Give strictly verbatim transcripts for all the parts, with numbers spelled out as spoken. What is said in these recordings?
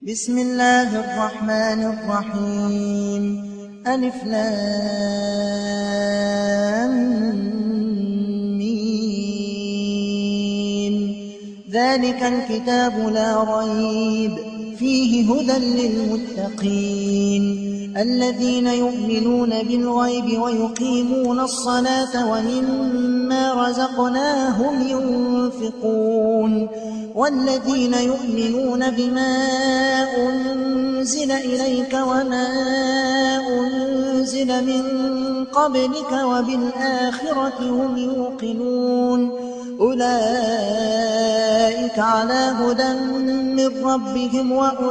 بسم الله الرحمن الرحيم ألف لام ميم ذلك الكتاب لا ريب فيه هدى للمتقين الذين يؤمنون بالغيب ويقيمون الصلاة ومما رزقناهم ينفقون والذين يؤمنون بما أنزل إليك وما أنزل من قبلك وبالآخرة هم يوقنون أولئك على هدى من ربهم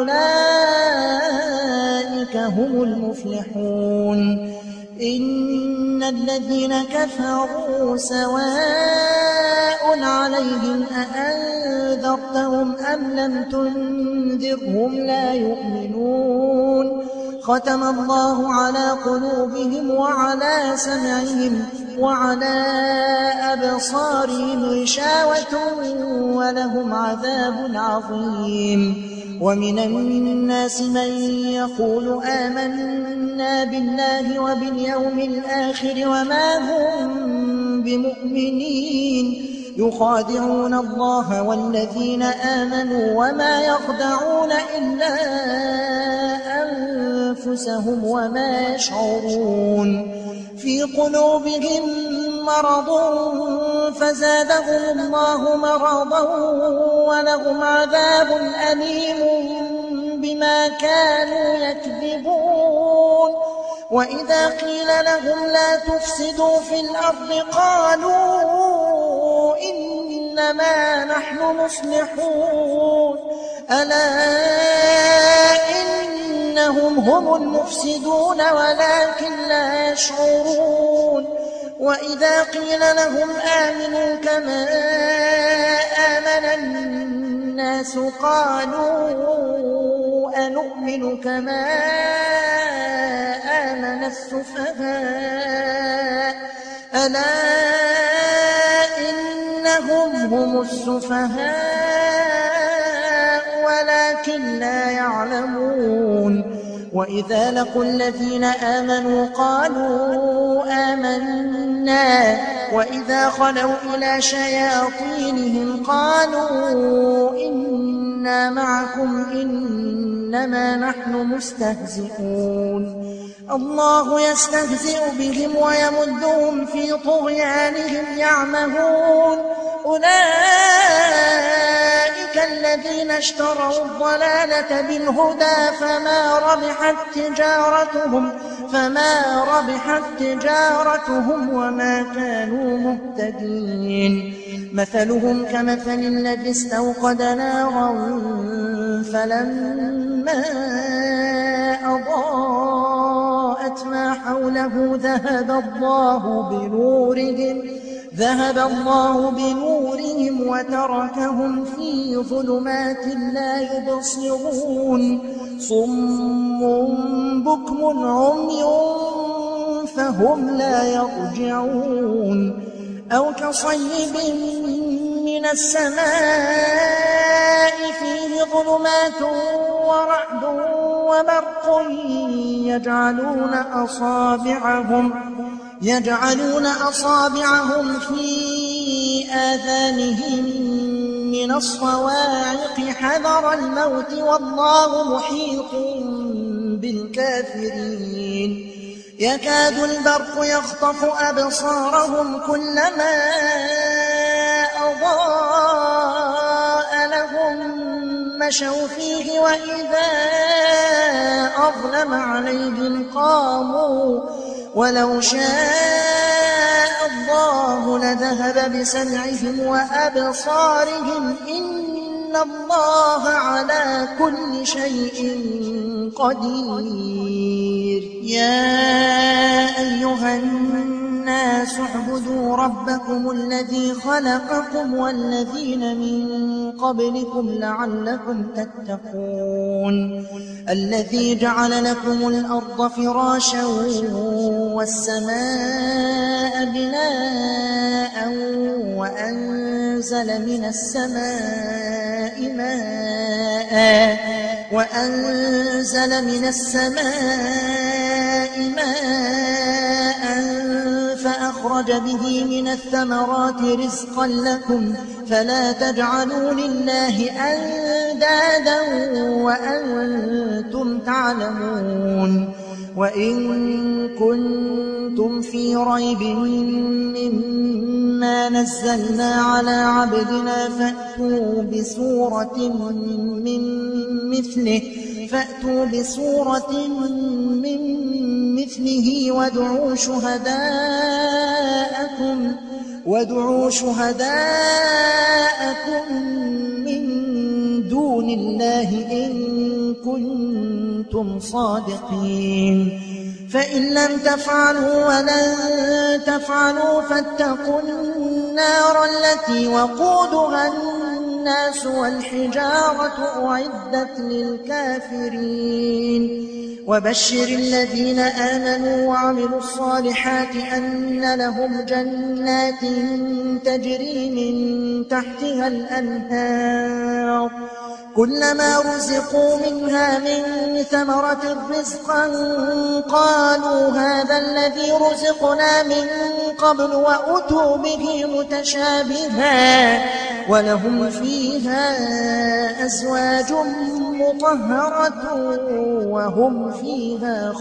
وأولئك هم المفلحون إن الذين كفروا سواء عليهم أأنذرتهم أم لم تنذرهم لا يؤمنون ختم الله على قلوبهم وعلى سمعهم وعلى أبصارهم غشاوة ولهم عذاب عظيم ومن الناس من يقول آمنا بالله وباليوم الآخر وما هم بمؤمنين يخادعون الله والذين آمنوا وما يخدعون إلا أنفسهم وما يشعرون في قلوبهم مرض فزادهم الله مرضا ولهم عذاب أليم بما كانوا يكذبون وإذا قيل لهم لا تفسدوا في الأرض قالوا إنما نحن مصلحون ألا إنهم هم المفسدون ولكن لا يشعرون وإذا قيل لهم آمنوا كما آمن الناس قالوا أنؤمن كما آمن السفهاء ألا إنهم هم السفهاء ولكن لا يعلمون وإذا لقوا الذين آمنوا قالوا آمنا وإذا خلوا إلى شياطينهم قالوا إنا معكم إنما نحن مستهزئون الله يستهزئ بهم ويمدهم في طغيانهم يعمهون أولئك الذين اشتروا الضلالة بالهدى فما ربحت تجارتهم فما ربحت تجارتهم وما كانوا مهتدين مثلهم كمثل الذي استوقد نارا فلما أضاءت ما حوله ذهب الله بنورهم ذهب الله بنورهم وتركهم في ظلمات لا يبصرون صم بكم عمي فهم لا يرجعون أو كصيب من السماء فيه ظلمات ورعد وبرق يجعلون أصابعهم يجعلون أصابعهم في آذانهم من الصواعق حذر الموت والله محيط بالكافرين يكاد البرق يخطف أبصارهم كلما أضاء لهم مشوا فيه وإذا أظلم عليهم قاموا ولو شاء الله لذهب بسمعهم وأبصارهم إن الله على كل شيء قدير يا أيها الناس اعبدوا ربكم الذي خلقكم والذين من قبلكم لعلكم تتقون الذي جعل لكم الأرض فراشا والسماء بناء وأنزل من السماء ماء وأنزل من السماء ماء فأخرج به من الثمرات رزقا لكم فلا تجعلوا لله أندادا وأنتم تعلمون وإن كنتم في ريب مما نزلنا على عبدنا فأتوا بسورة من مثله فأتوا بسورة من مثله وادعوا شهداءكم وادعوا شهداءكم من دون الله إن كنتم صادقين فإن لم تفعلوا ولن تفعلوا فاتقوا النار التي وقودها الناس والحجارة أعدت للكافرين وبشر الذين آمنوا وعملوا الصالحات أن لهم جنات تجري من تحتها الأنهار كلما رزقوا منها من ثمرة رزقا قالوا هذا الذي رزقنا من قبل وأتوا به متشابها ولهم فيها أزواج مطهرة وهم فيها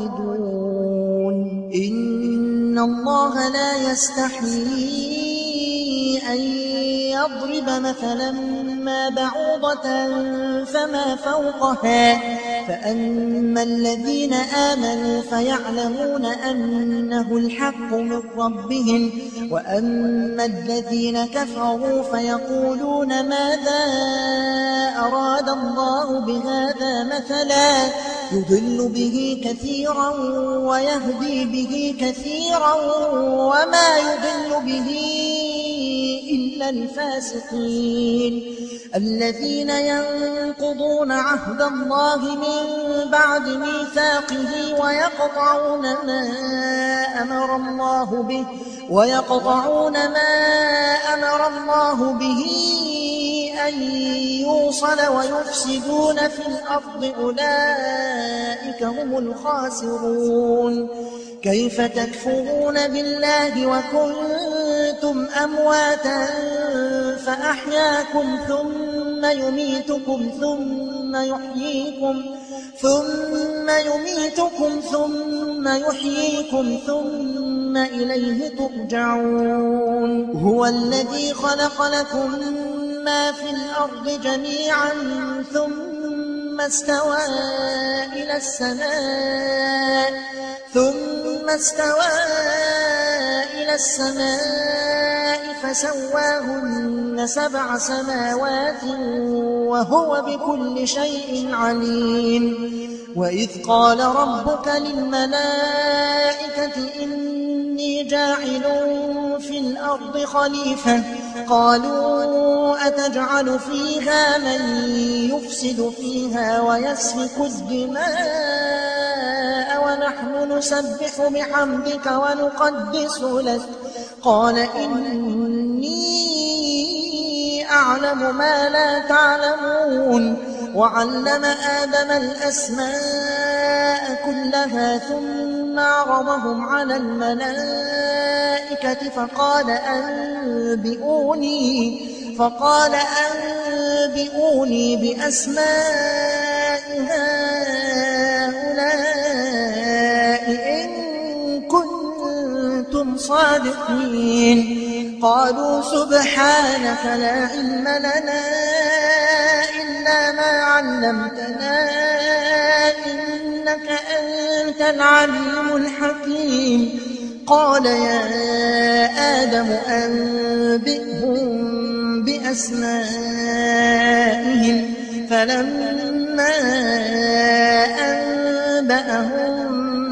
خالدون إن الله لا يستحيي أن يضرب مثلا ما بعوضة فما فوقها فأما الذين آمنوا فيعلمون أنه الحق من ربهم وأما الذين كفروا فيقولون ماذا أراد الله بهذا مثلا يضل به كثيرا ويهدي به كثيرا وما يضل به إلا الفاسقين الذين ينقضون عهد الله من بعد ميثاقه ويقطعون ما أمر الله به ويقطعون ما أمر الله به أن يوصل ويفسدون في الأرض أولئك هم الخاسرون كيف تكفرون بالله وكنتم أمواتا فأحياكم ثم يميتكم ثم يحييكم ثم يميتكم ثم يحييكم ثم إليه ترجعون هو الذي خلق لكم ما في الأرض جميعا ثم استوى إلى السماء ثم استوى إلى السماء فسواهن سبع سماوات وهو بكل شيء عليم وإذ قال ربك للملائكة إني جاعل في الأرض خليفة قالوا أتجعل فيها من يفسد فيها ويسفك الدماء ونحن نسبح بحمدك ونقدس لك قال إني أعلم ما لا تعلمون وعلم آدم الأسماء كلها ثم عرضهم على الملائكة فقال أنبئوني فقال أنبئوني بأسماء هؤلاء إن كنتم صادقين قالوا سبحانك لا علم لنا إلا ما علمتنا إنك أنت العليم الحكيم قال يا آدم أنبئهم بأسمائهم فلما أنبأهم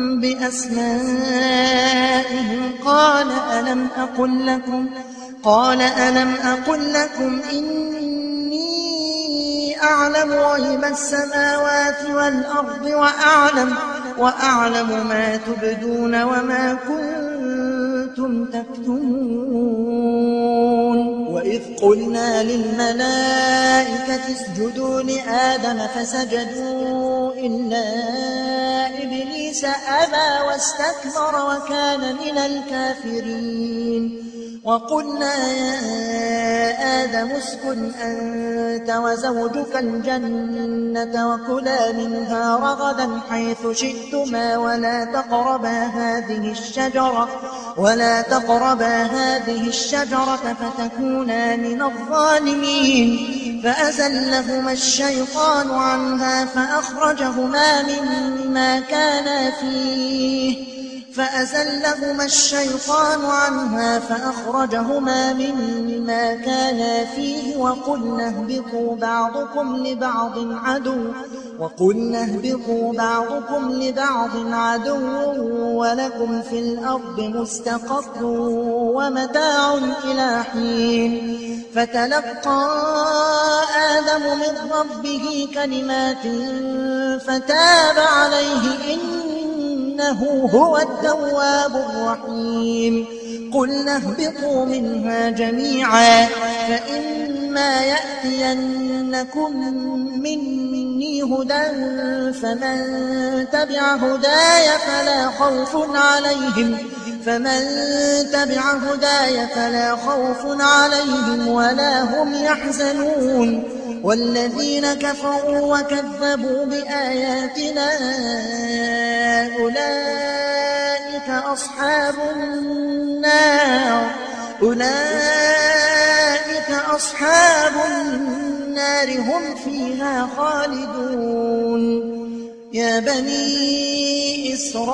بأسمائهم قال ألم أقل لكم قال ألم أقل لكم إني أعلم غيب السماوات والأرض وأعلم وأعلم ما تبدون وما كنتم تكتمون وإذ قلنا للملائكة اسجدوا لآدم فسجدوا إلا إبليس أبى واستكبر وكان من الكافرين وقلنا يا آدم اسكن أنت وزوجك الجنة وكلا منها رغدا حيث شئتما ولا تقربا هذه الشجرة ولا تقربا هذه الشجرة فتكونا من الظالمين فأزلهما الشيطان عنها فأخرجهما مما كانا فيه فأزلهما الشيطان عنها فأخرجهما مما كانا فيه وقلنا اهبطوا بعضكم لبعض عدو وقلنا اهبطوا بعضكم لبعض عدو ولكم في الأرض مستقر ومتاع إلى حين فتلقى آدم من ربه كلمات فتاب عليه إنه هو التواب الرحيم قلنا اهبطوا منها جميعا فإما يأتينكم مني هدى فمن تبع هداي فلا خوف عليهم فمن تبع هداي فلا خوف عليهم ولا هم يحزنون والذين كفروا وكذبوا بآياتنا أولئك أصحاب النار أولئك أصحاب النار هم فيها خالدون يا بني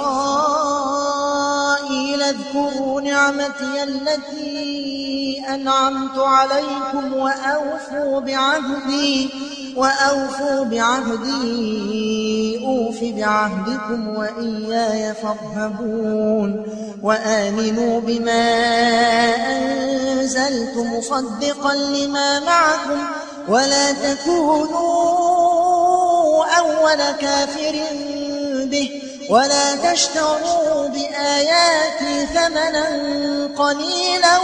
إسرائيل اذكروا نعمتي التي أنعمت عليكم وأوفوا بعهدي وأوفوا بعهدي أوف بعهدكم وإياي فارهبون وآمنوا بما أنزلت مصدقا لما معكم ولا تكونوا أول كافر به ولا تشتروا بآياتي ثمنا قليلا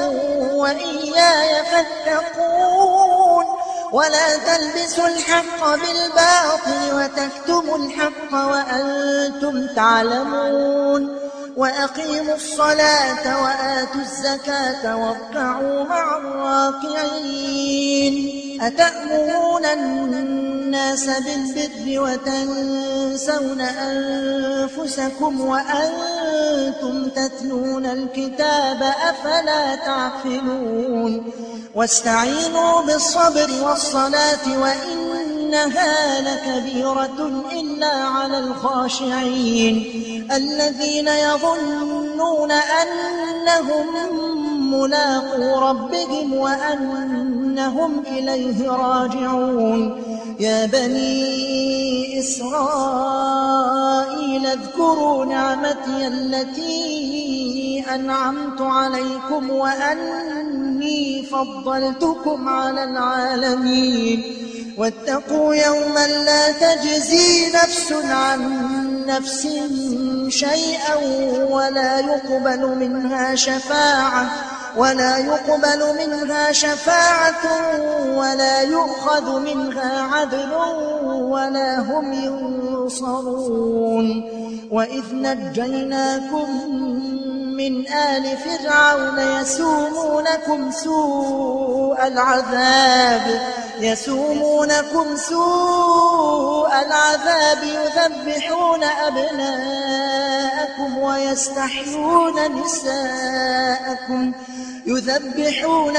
وإياي فاتقون ولا تلبسوا الحق بالباطل وتكتموا الحق وأنتم تعلمون وأقيموا الصلاة وآتوا الزكاة واركعوا مع الراكعين أتأمرون الناس بالبر وتنسون أنفسكم وأنتم تتلون الكتاب أفلا تعقلون واستعينوا بالصبر والصلاة وإنها لكبيرة إلا على الخاشعين الذين يظنون أنهم ملاقو ربهم وأنهم إليه راجعون يا بني إسرائيل اذكروا نعمتي التي أنعمت عليكم وأني فضلتكم على العالمين واتقوا يوما لا تجزي نفس عن نفس شيئا ولا يقبل منها شفاعة ولا يقبل منها شفاعة ولا يؤخذ منها عدل ولا هم ينصرون وإذ نجيناكم من آل فرعون يسومونكم سوء العذاب يسومونكم سوء العذاب يذبحون أبناءكم ويستحيون نساءكم يذبحون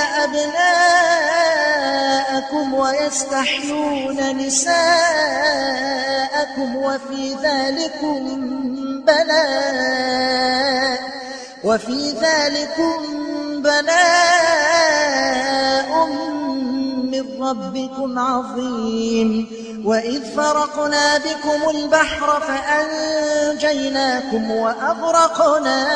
أبناءكم ويستحيون نساءكم وفي ذلكم بلاء وفي ذلكم بلاء من ربكم عظيم وإذ فرقنا بكم البحر فأنجيناكم وأغرقنا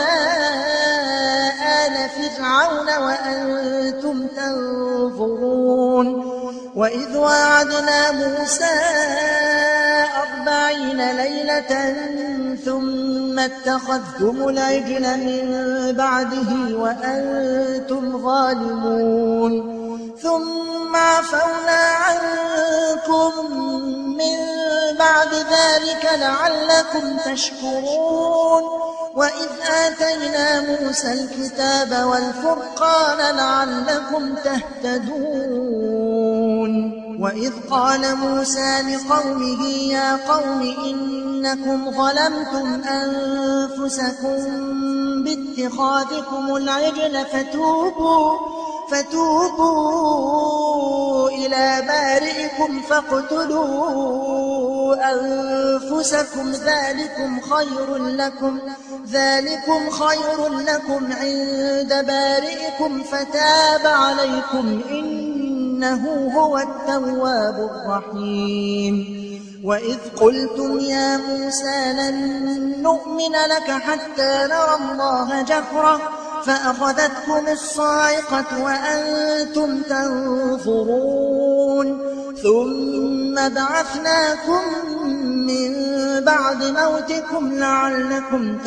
آل فرعون وأنتم تنظرون وإذ وعدنا موسى أربعين ليلة ثم اتخذتم العجل من بعده وأنتم ظالمون ثم عفونا عنكم من بعد ذلك لعلكم تشكرون وإذ آتينا موسى الكتاب والفرقان لعلكم تهتدون وإذ قال موسى لقومه يا قوم إنكم ظلمتم أنفسكم باتخاذكم العجل فتوبوا فتوبوا إلى بارئكم فاقتلوا أنفسكم ذلكم خير لكم ذلكم خير لكم عند بارئكم فتاب عليكم إنه هو التواب الرحيم وإذ قلتم يا موسى لن نؤمن لك حتى نرى الله جهرة فأخذتكم الصاعقة وأنتم تنظرون ثم بعثناكم من بعد موتكم لعلكم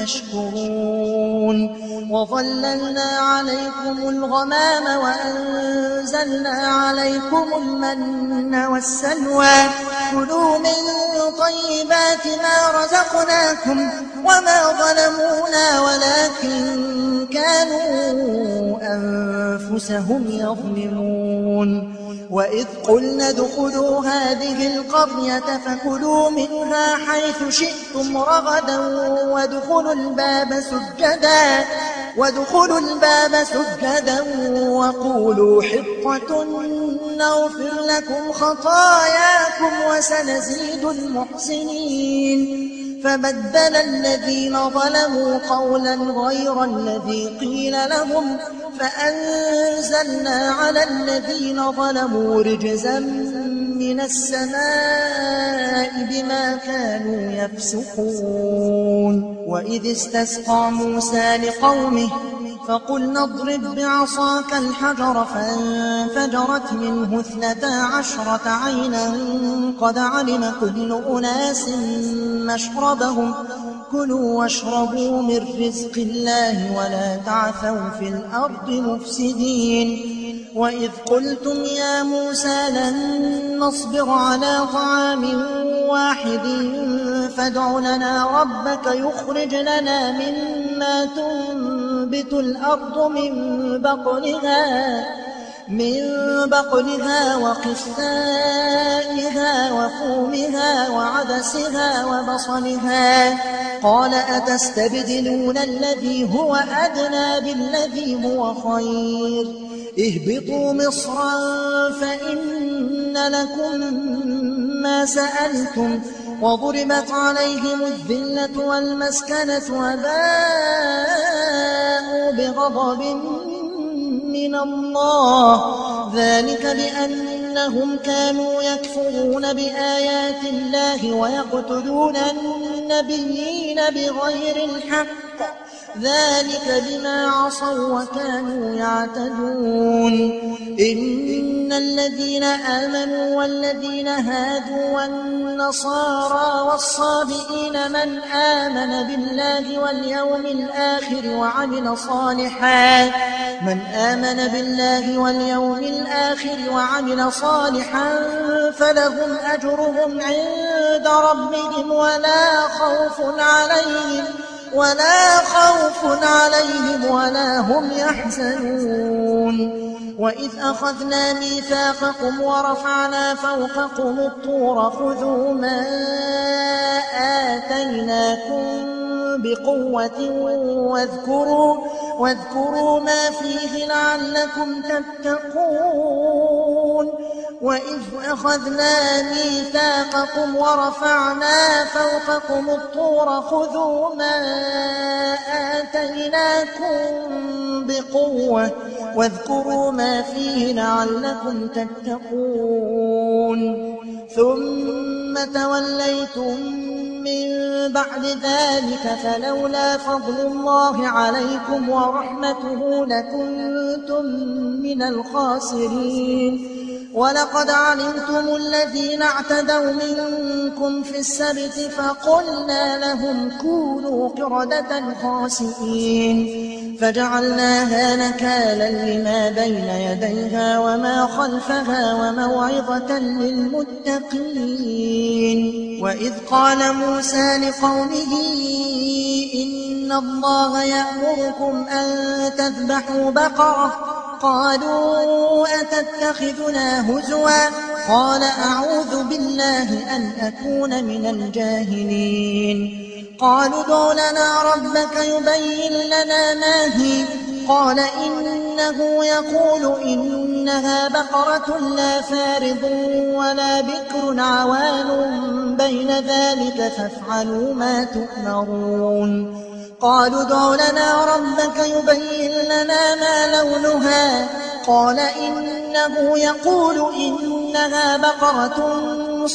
تشكرون وظللنا عليكم الغمام وأنزلنا عليكم المن والسلوى كلوا من طيبات ما رزقناكم وما ظلمونا ولكن كانوا أنفسهم يظلمون وإذ قلنا ادخلوا هذه القرية فكلوا منها حيث شئتم رغدا وادخلوا الباب سجدا وادخلوا الباب سجدا وقولوا حطة نغفر لكم خطاياكم وسنزيد المحسنين فبدل الذين ظلموا قولا غير الذي قيل لهم فأنزلنا على الذين ظلموا رجزا من السماء بما كانوا يفسقون وإذ استسقى موسى لقومه فقلنا اضرب بعصاك الحجر فانفجرت منه اثنتا عشرة عينا قد علم كل أناس مشربهم كلوا واشربوا من رزق الله ولا تعثوا في الأرض مفسدين وإذ قلتم يا موسى لن نصبر على طعام واحد فادع لنا ربك يخرج لنا مما تنبت الأرض من بقلها من بقلها وقثائها وفومها وعدسها وبصلها قال أتستبدلون الذي هو أدنى بالذي هو خير اهبطوا مصرا فإن لكم ما سألتم وضربت عليهم الذلة والمسكنة وباءوا بغضب من الله ذلك بأنهم كانوا يكفرون بآيات الله ويقتلون النبيين بغير الحق ذلك بما عصوا وكانوا يعتدون إن الذين آمنوا والذين هادوا والنصارى والصابئين من آمن بالله واليوم الآخر وعمل صالحا من آمن بالله واليوم الآخر وعمل صالحا فلهم أجرهم عند ربهم ولا خوف عليهم ولا خوف عليهم ولا هم يحزنون وإذ أخذنا ميثاقكم ورفعنا فوقكم الطور خذوا ما آتيناكم بقوة واذكروا, واذكروا ما فيه لعلكم تتقون وإذ أخذنا ميثاقكم ورفعنا فوقكم الطور خذوا ما آتيناكم بقوة واذكروا ما فيه لعلكم تتقون ثم توليتم من بعد ذلك فلولا فضل الله عليكم ورحمته لكنتم من الخاسرين ولقد علمتم الذين اعتدوا منكم في السبت فقلنا لهم كونوا قردة خاسئين فجعلناها نكالا لما بين يديها وما خلفها وموعظة للمتقين. وإذ قال موسى لقومه إن الله يأمركم أن تذبحوا بقرة قالوا أتتخذنا هزوا قال أعوذ بالله أن أكون من الجاهلين. قالوا ادع لنا ربك يبين لنا ما هي قال إنه يقول إنها بقرة لا فارض ولا بكر عوان بين ذلك فافعلوا ما تؤمرون. قالوا ادع لنا ربك يبين لنا ما لونها قال إنه يقول إنها بقرة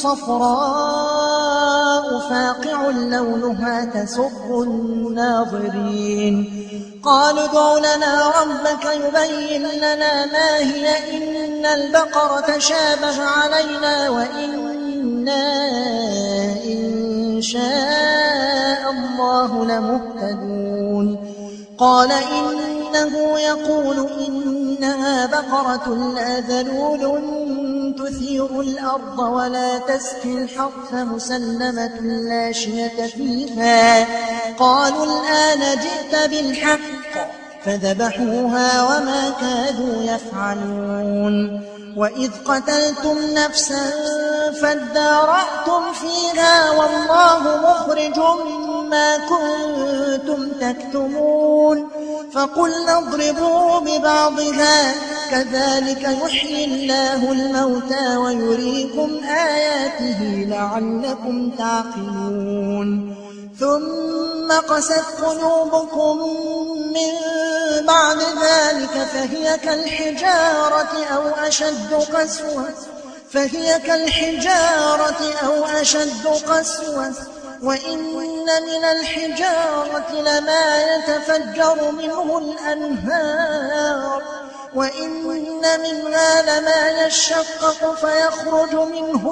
صفراء فاقع لونها تسر الناظرين. قالوا ادع لنا ربك يبين لنا ما هي إن البقرة شابه علينا وإنا إن شاء الله لمهتدون. قال إنه يقول إنها بقرة لا ذلول تثير الأرض ولا تسقي الحرث مسلمة لا شية فيها. قالوا الآن جئت بالحق فذبحوها وما كادوا يفعلون. وإذ قتلتم نفسا فادارأتم فيها والله مخرج ما كنتم تكتمون. فقلنا اضربوا ببعضها كذلك يحيي الله الموتى ويريكم آياته لعلكم تعقلون. ثم قست قلوبكم من بعد ذلك فهي كالحجارة أو أشد قسوة فهي كالحجارة أو أشد قسوة وإن من الحجارة لما يتفجر منه الأنهار وإن منها لما يشقق فيخرج منه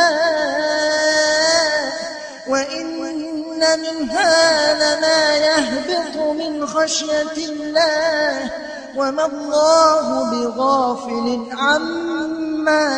الماء وإن منها لما يهبط من خشية الله وما الله بغافل عما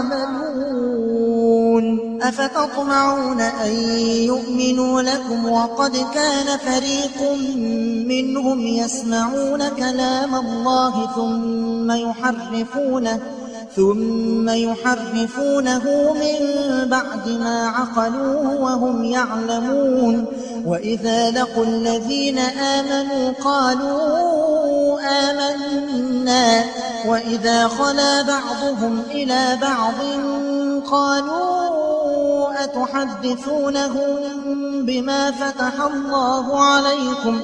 تعملون. أفتطمعون أن يؤمنوا لكم وقد كان فريق منهم يسمعون كلام الله ثم يحرفونه ثم يحرفونه من بعد ما عقلوه وهم يعلمون. وإذا لقوا الذين آمنوا قالوا آمنا وإذا خلا بعضهم إلى بعض قالوا أتحدثونهم بما فتح الله عليكم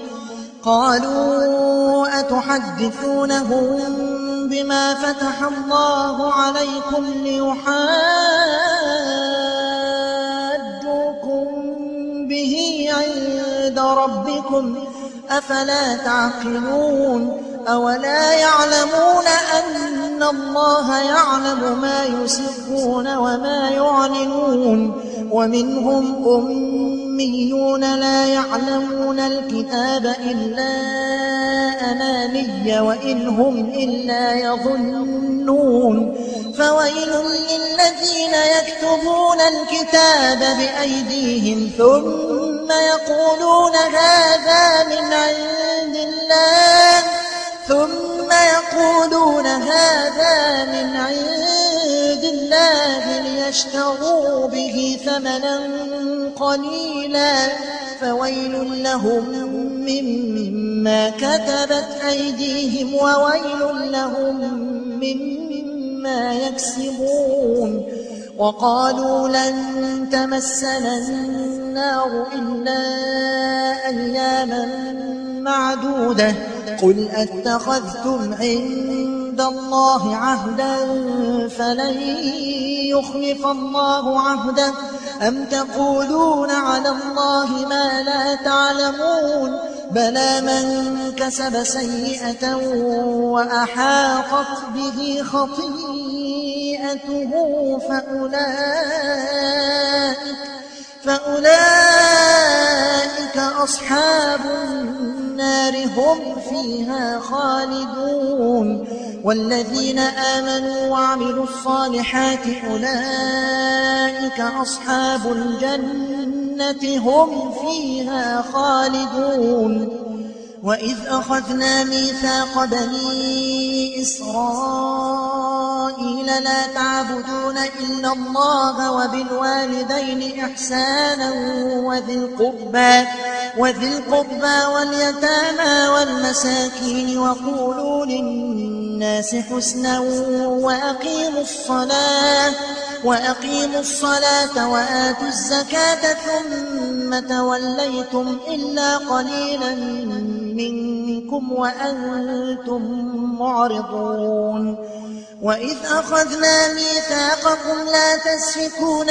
قالوا أتحدثونهم بما فتح الله عليكم ليحاجوكم به عند ربكم أفلا تعقلون. أولا يعلمون أن الله يعلم ما يسرون وما يعلنون. ومنهم أميون لا يعلمون الكتاب إلا أماني وإن هم إلا يظنون. فويل للذين يكتبون الكتاب بأيديهم ثم يقولون هذا من عند الله ثم يقولون هذا من عند الله ليشتروا به ثمنا قليلا فويل لهم مما كتبت أيديهم وويل لهم مما يكسبون. وقالوا لن تمسنا النار إلا أياما معدودة قل أتخذتم عند الله عهدا فلن يخلف الله عهده أم تقولون على الله ما لا تعلمون. بلى من كسب سيئة وأحاطت به خطيئته فأولئك, فأولئك أصحاب النار هم فيها خالدون. والذين آمنوا وعملوا الصالحات أولئك أصحاب الجنة هم فيها خالدون. وإذ أخذنا ميثاق بني إسرائيل لا تعبدون إلا الله وبالوالدين إحسانا وذي القربى, وذي القربى واليتامى والمساكين وقولوا للناس حسنا وأقيموا الصلاة وأقيموا الصلاة وآتوا الزكاة ثم توليتم إلا قليلا منكم وأنتم معرضون. وإذ أخذنا ميثاقكم لا تسفكون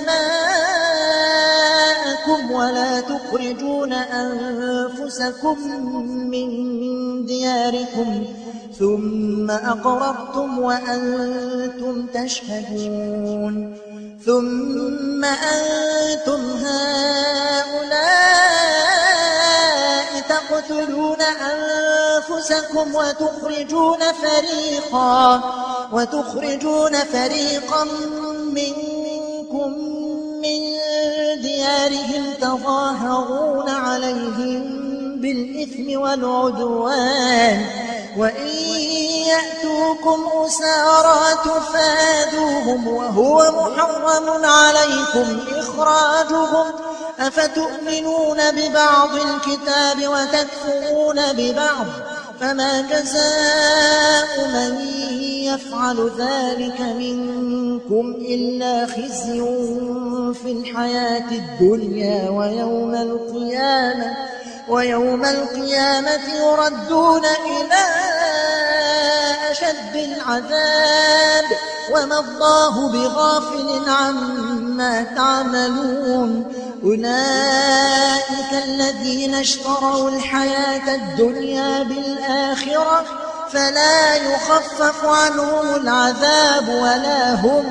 دماءكم ولا تخرجون أنفسكم من دياركم ثم أقررتم وأنتم تشهدون. ثم أنتم هؤلاء تقتلون أنفسكم وتخرجون فريقا, وتخرجون فريقا منكم من ديارهم تظاهرون عليهم بالإثم والعدوان وإن يأتوكم أسارى تفادوهم وهو محرم عليكم إخراجهم أفتؤمنون ببعض الكتاب وتكفرون ببعض فما جزاء من يفعل ذلك منكم إلا خزي في الحياة الدنيا ويوم القيامة ويوم القيامة يردون إلى أشد العذاب وما الله بغافل عما تعملون. أولئك الذين اشتروا الحياة الدنيا بالآخرة فلا يخفف عنهم العذاب ولا هم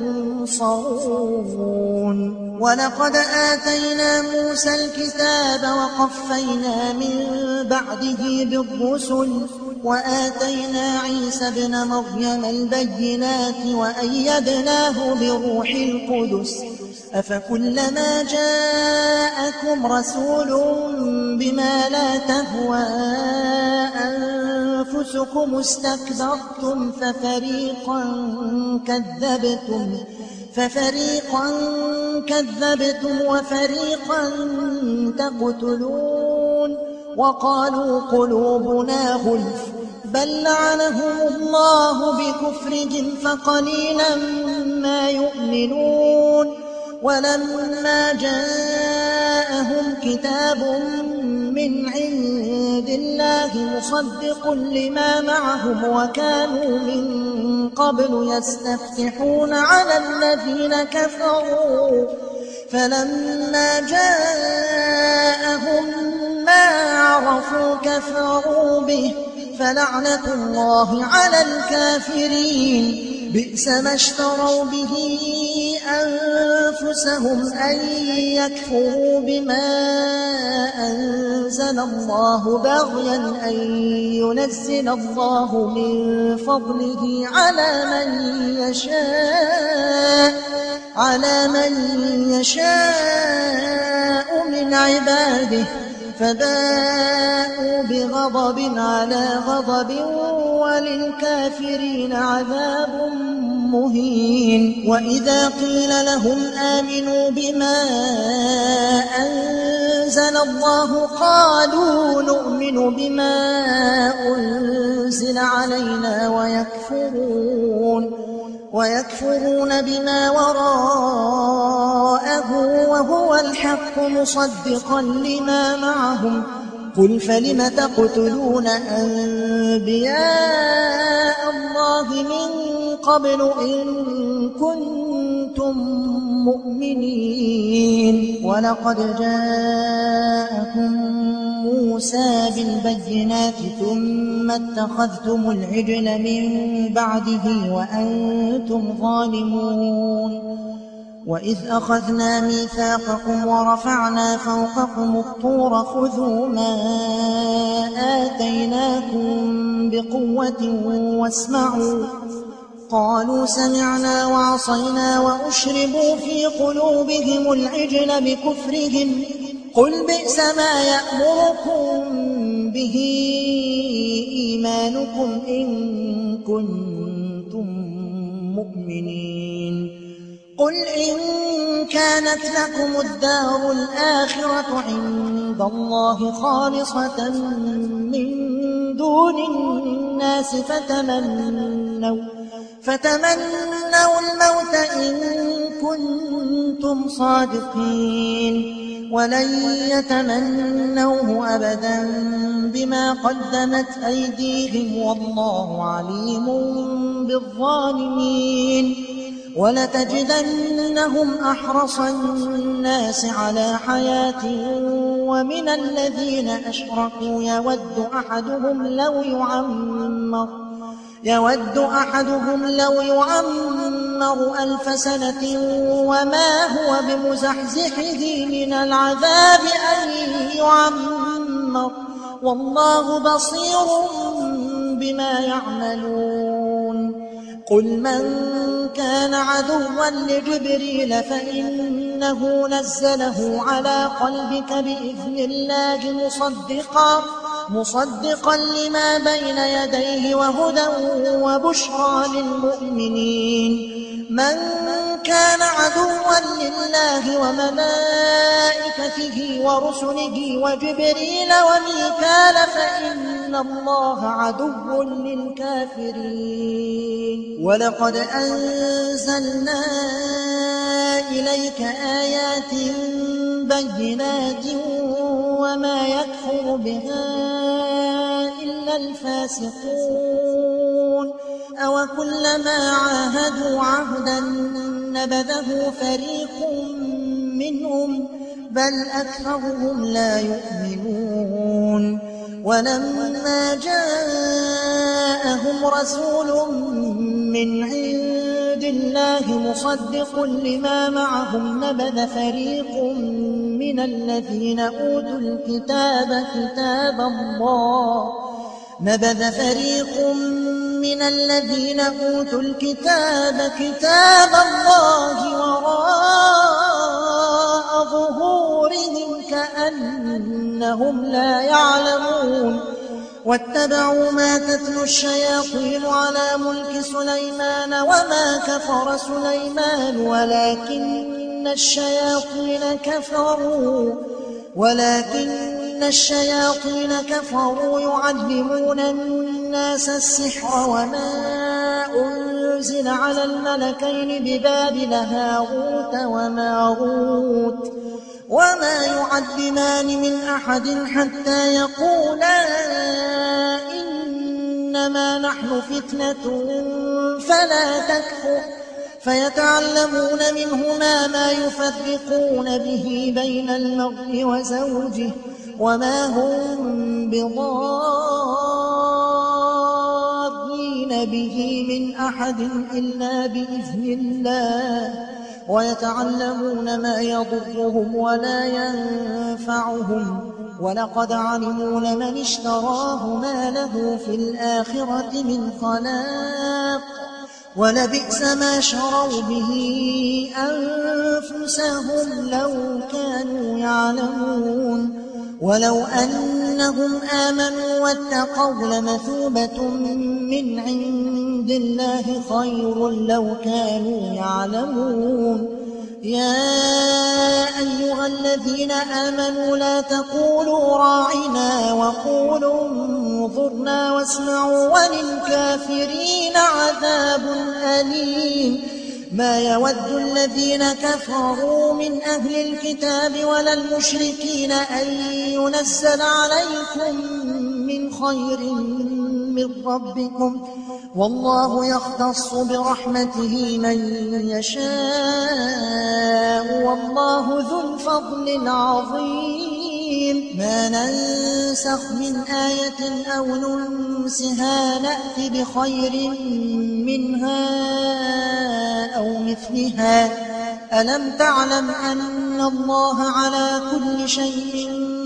ينصرون. ولقد آتينا موسى الكتاب وقفينا من بعده بالرسل وآتينا عيسى ابن مريم البينات وأيدناه بروح القدس أفكلما جاءكم رسول بما لا تهوى أنفسكم استكبرتم ففريقا كذبتم ففريقا كذبتم وفريقا تقتلون وقالوا قلوبنا غلف بل لعنهم الله بكفرهم فقليلا ما يؤمنون. ولما جاءهم كتاب من عند الله مصدق لما معهم وكانوا من قبل يستفتحون على الذين كفروا فلما جاءهم ما عرفوا كفروا به فلعنة الله على الكافرين. بئس ما اشتروا به أنفسهم أن يكفروا بما أنزل الله بغيا أن ينزل الله من فضله على من يشاء على من يشاء من عباده فباءوا بغضب على غضب وللكافرين عذاب مهين. وإذا قيل لهم آمنوا بما أنزل الله قالوا نؤمن بما أنزل علينا ويكفرون ويكفرون بما وراءه وهو الحق مصدقا لما معهم قل فلم تقتلون أنبياء الله من قبل إن كنتم مؤمنين. ولقد جاءكم موسى بالبينات ثم اتخذتم العجل من بعده وأنتم ظالمون وإذ أخذنا ميثاقكم ورفعنا فوقكم الطور خذوا ما آتيناكم بقوة واسمعوا قالوا سمعنا وعصينا وأشربوا في قلوبهم العجل بكفرهم قل بئس ما يأمركم به إيمانكم إن كنتم مؤمنين قل إن كانت لكم الدار الآخرة عند الله خالصة من دون الناس فتمنوا فتمنوا الموت إن كنتم صادقين ولن يتمنوه أبدا بما قدمت أيديهم والله عليم بالظالمين ولتجدنهم أحرص الناس على حياة ومن الذين أشركوا يود أحدهم لو يعمر يود أحدهم لو يعمر ألف سنة وما هو بمزحزحه من العذاب أن يعمر والله بصير بما يعملون قل من كان عدوا لجبريل فإنه نزله على قلبك بإذن الله مصدقا مصدقا لما بين يديه وهدى وبشرى للمؤمنين من كان عدوا لله وملائكته ورسله وجبريل وميكال فإن الله عدو للكافرين ولقد أنزلنا إليك آيات بينات وما يكفر بها إلا الفاسقون أوكلما عاهدوا عهدا نبذه فريق منهم بل أكثرهم لا يؤمنون ولما جاءهم رسول من عند الله مصدق لما معهم نبذ فريق من الذين أوتوا الكتاب كتاب الله نبذ فريق من الذين أوتوا الكتاب كتاب الله وراء ظهورهم كأنهم لا يعلمون واتبعوا ما تتلو الشياطين على ملك سليمان وما كفر سليمان ولكن الشياطين كفروا ولكن الشياطين كفروا يعلمون الناس السحر وما أنزل على الملكين ببابل هاروت وماروت وما يعلمان من أحد حتى يقولا إنما نحن فتنة فلا تكفر فيتعلمون منهما ما يفرقون به بين المرء وزوجه وما هم بضارين به من أحد إلا بإذن الله ويتعلمون ما يضرهم ولا ينفعهم ولقد علموا لمن اشتراه ما له في الآخرة من خلاق ولبئس ما شروا به أنفسهم لو كانوا يعلمون ولو أنهم آمنوا واتقوا لمثوبة من عند الله خير لو كانوا يعلمون يا أيها الذين آمنوا لا تقولوا راعنا وقولوا انظرنا واسمعوا وللكافرين عذاب أليم ما يود الذين كفروا من أهل الكتاب ولا المشركين أن ينزل عليكم من خير من ربكم والله يختص برحمته من يشاء والله ذو الفضل العظيم ما ننسخ من آية أو ننسها نأت بخير منها أو مثلها ألم تعلم أن الله على كل شيء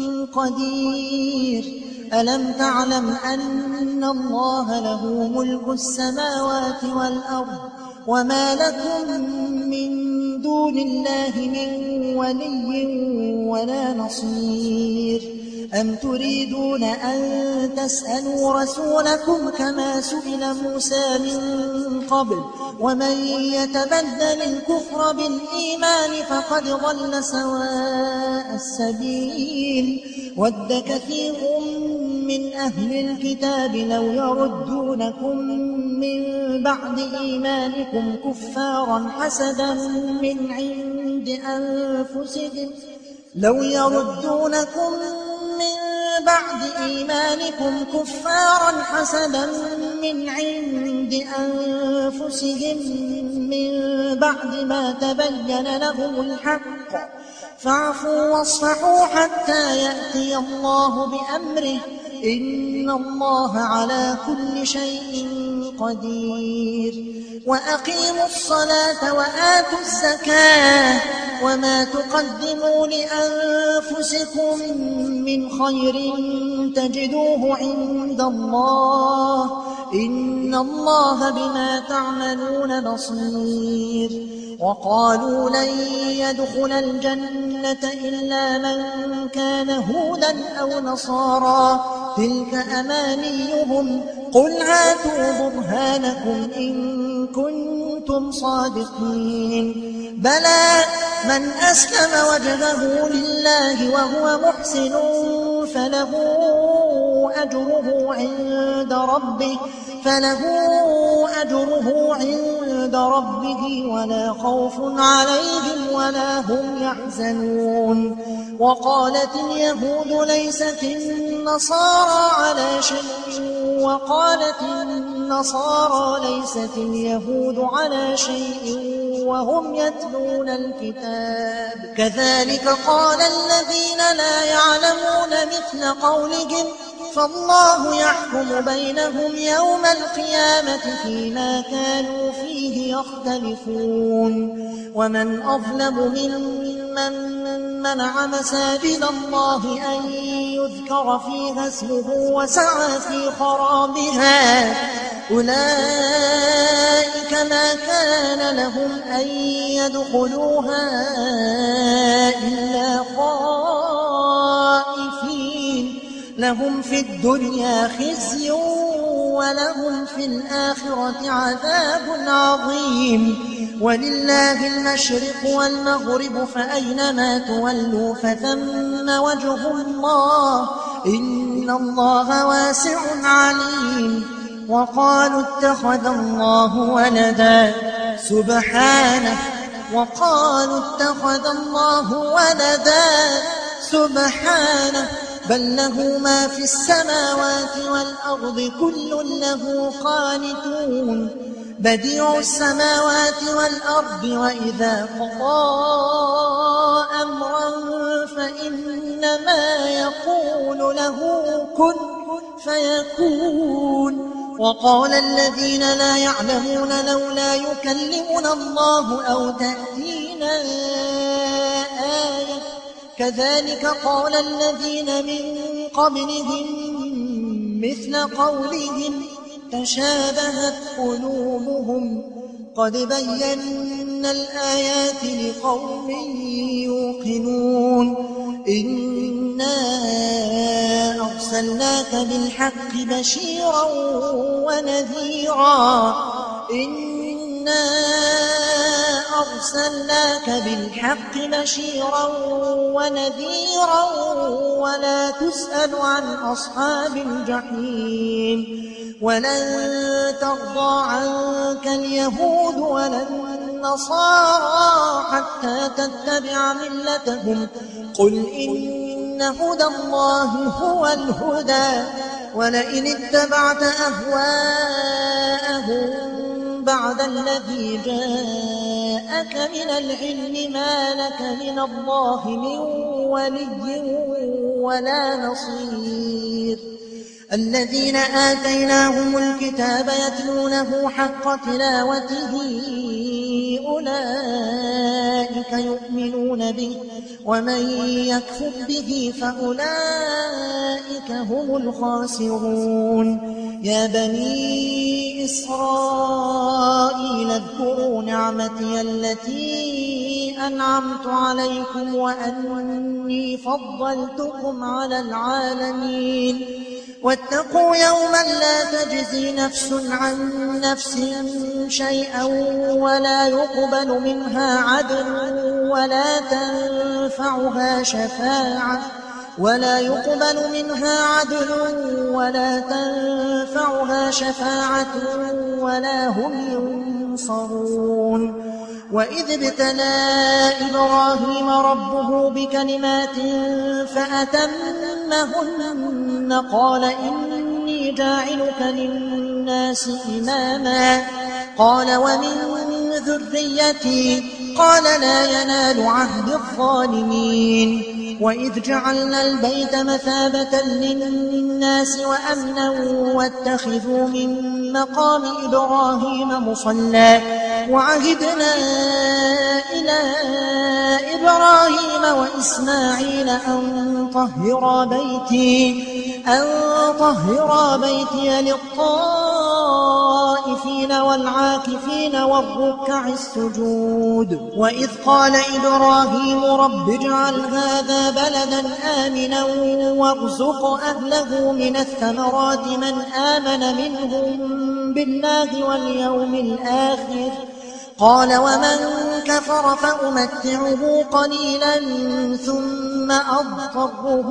قدير ألم تعلم أن الله له ملك السماوات والأرض وما لكم من دون الله من ولي ولا نصير أم تريدون أن تسألوا رسولكم كما سئل موسى من قبل ومن يتبدل الكفر بالإيمان فقد ضل سواء السبيل ود كثير من أهل الكتاب لو يردونكم من بعد إيمانكم كفارا حسدا من عند أنفسهم لو يردونكم من بعد إيمانكم كفارا حسدا من عند أنفسهم من بعد ما تبين لهم الحق فاعفوا واصفحوا حتى يأتي الله بأمره إن الله على كل شيء قدير وأقيموا الصلاة وآتوا الزكاة وما تقدموا لأنفسكم من خير تجدوه عند الله إن الله بما تعملون بصير وقالوا لن يدخل الجنة إلا من كان هودا أو نصارى تلك أمانيهم قل هاتوا برهانكم إن كنتم صادقين بلى من أسلم وجهه لله وهو محسن فله أجره عند ربه فله أجره عند ربه ولا خوف عليهم ولا هم يحزنون وقالت اليهود ليست النصارى على شيء وقالت النصارى ليست اليهود على شيء وهم يتلون الكتاب كذلك قال الذين لا يعلمون مثل قولهم فالله يحكم بينهم يوم القيامة فيما كانوا فيه يختلفون ومن أظلم ممن منع مساجد الله أن يذكر فيها اسمه وسعى في خرابها أولئك ما كان لهم أن يدخلوها إلا خائفين لهم في الدنيا خزي ولهم في الآخرة عذاب عظيم ولله المشرق والمغرب فأينما تولوا فثم وجه الله إن الله واسع عليم وقالوا اتخذ الله ولدا سبحانه وقالوا اتخذ الله ولدا سبحانه بل له ما في السماوات والأرض كل له قانتون بديع السماوات والأرض وإذا قضى أمرا فإنما يقول له كن فيكون وقال الذين لا يعلمون لولا يكلمنا الله أو تأتينا آية كذلك قال الذين من قبلهم مثل قولهم تشابهت قلوبهم قد بينا الآيات لقوم يوقنون إنا أرسلناك بالحق بشيرا ونذيرا إنا أرسلناك بالحق بشيرا ونذيرا ولا تسأل عن أصحاب الجحيم ولن ترضى عنك اليهود ولا النصارى حتى تتبع ملتهم قل إن هدى الله هو الهدى ولئن اتبعت أهواءهم بعد الذي جاءك جاءك من العلم ما لك من الله من ولي ولا نصير. الذين آتيناهم الكتاب يتلونه حق تلاوته أولئك يؤمنون به ومن يكفر به فأولئك هم الخاسرون. يا بني إسرائيل اذكروا نعمتي التي أنعمت عليكم وأني فضلتكم على العالمين. واتقوا يوما لا تجزي نفس عن نفس شيئا ولا يقبل منها عدل ولا تنفعها شفاعة ولا يقبل منها عدل ولا تنفعها شفاعة ولا هم ينصرون. وإذ ابتلى إبراهيم ربه بكلمات فأتمهن قال إني جاعلك للناس إماما قال ومن ذريتي قال لا ينال عهد الظالمين. وإذ جعلنا البيت مثابة للناس وأمنا واتخذوا من مقام إبراهيم مصلى وعهدنا إلى إبراهيم وإسماعيل أن طهرا بيتي أن طهرا بيتي للطائفين والعاكفين والركع السجود. وإذ قال إبراهيم رب اجعل هذا بلدا آمنا وارزق أهله من الثمرات من آمن منهم بالله واليوم الآخر قال ومن كفر فأمتعه قليلا ثم أضطره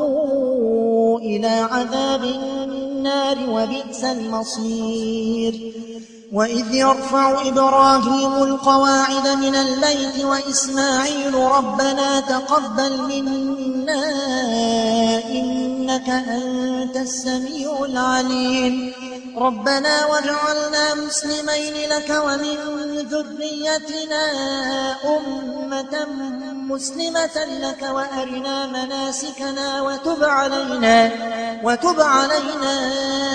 إلى عذاب النار وبئس المصير. وإذ يرفع إبراهيم القواعد من البيت وإسماعيل ربنا تقبل منا إنك أنت السميع العليم ربنا واجعلنا مسلمين لك ومن ذريتنا أمة مسلمة لك وأرنا مناسكنا وتب علينا وتب علينا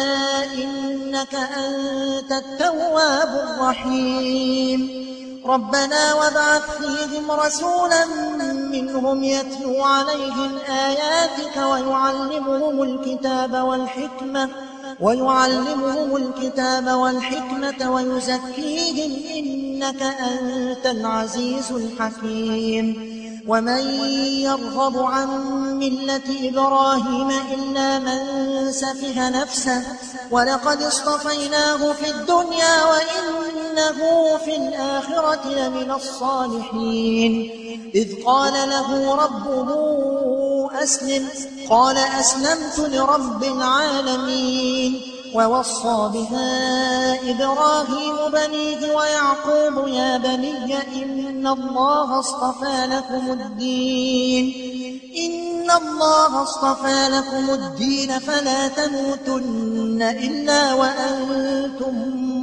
إنك أنت التواب الرحيم. ربنا وابعث فيهم رسولا منهم يتلو عليهم آياتك ويعلمهم الكتاب والحكمة ويعلمهم الكتاب والحكمة ويزكيهم إنك أنت العزيز الحكيم. ومن يرغب عن ملة إبراهيم إلا من سفه نفسه ولقد اصطفيناه في الدنيا وإنه في الآخرة لمن الصالحين. إذ قال له ربه أسلم قال أسلمت لرب العالمين. ووصى بها إبراهيم بنيه ويعقوب يا بني إن الله اصطفى لكم الدين إن الله اصطفى لكم الدين فلا تموتن إلا وأنتم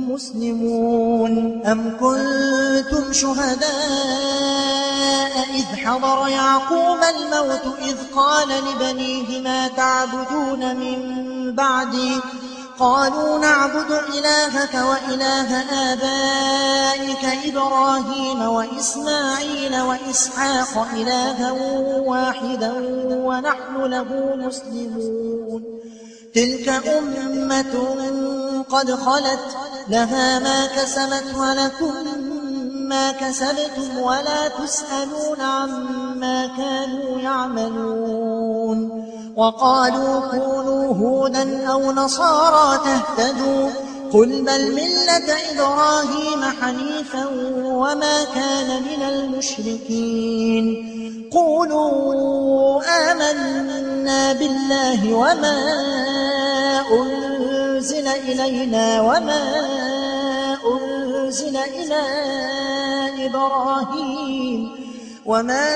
مسلمون. أم كنتم شهداء إذ حضر يعقوب الموت إذ قال لبنيه ما تعبدون من بعدي قالوا نعبد إلهك وإله آبائك إبراهيم وإسماعيل وإسحاق إلها واحدا ونحن له مسلمون. تلك أمة قد خلت لها ما كسبت ولكم ما كسبتم ولا تسألون عما كانوا يعملون. وقالوا كونوا هودا أو نصارى تهتدوا قل بل ملة إبراهيم حنيفا وما كان من المشركين. قولوا آمنا بالله وما أنزل إلينا وما أنزل إلى إبراهيم وما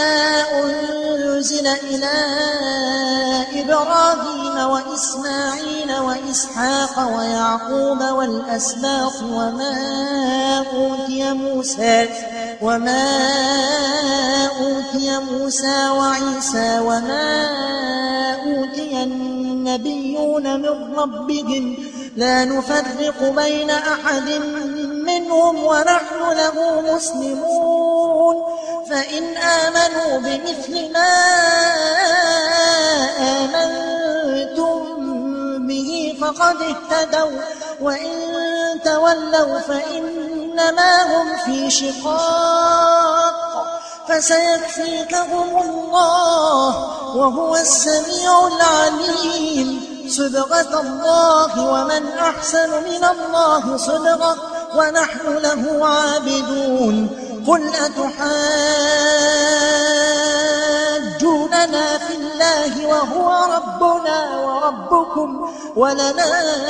أنزل إلى إبراهيم وإسماعيل وإسحاق ويعقوب والأسباط وما أوتي موسى وما أوتي موسى وعيسى وما أوتي النبيون من ربهم لا نفرق بين أحد منهم ونحن له مسلمون فإن آمنوا بمثل ما آمنتم به فقد اهتدوا وإن تولوا فإنما هم في شقاق فسيكفيكهم الله وهو السميع العليم صبغة الله ومن أحسن من الله صبغة ونحن له عابدون قل أتحاجوننا في الله وهو ربنا وربكم ولنا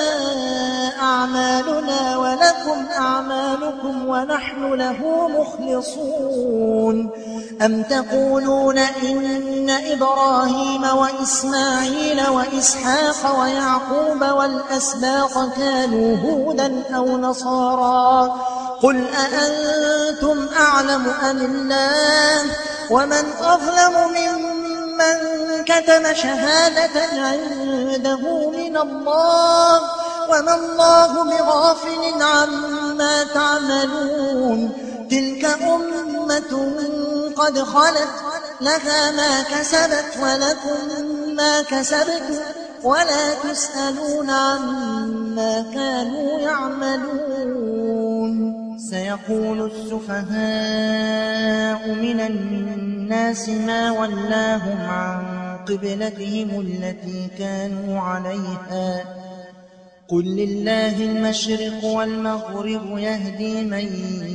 أعمالنا ولكم أعمالكم ونحن له مخلصون أم تقولون إن إبراهيم وإسماعيل وإسحاق ويعقوب والأسباط كانوا هودا أو نصارى قل أأنتم أعلم أم الله ومن أظلم ممن كتم شهادة عنده من الله وما الله بغافل عما تعملون تلك أمة قد خلت لها ما كسبت ولكم ما كسبتم ولا تسألون عما كانوا يعملون سيقول السفهاء من الناس ما ولاهم عن قبلتهم التي كانوا عليها قل لله المشرق والمغرب يهدي من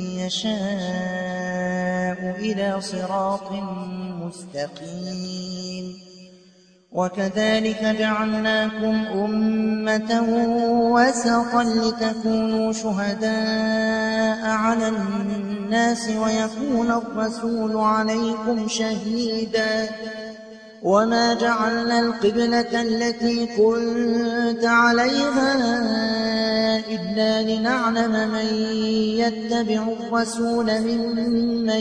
يشاء إلى صراط مستقيم وكذلك جعلناكم أمة وسطا لتكونوا شهداء على الناس ويكون الرسول عليكم شهيدا وما جعلنا القبلة التي كنت عليها إلا لنعلم من يتبع الرسول ممن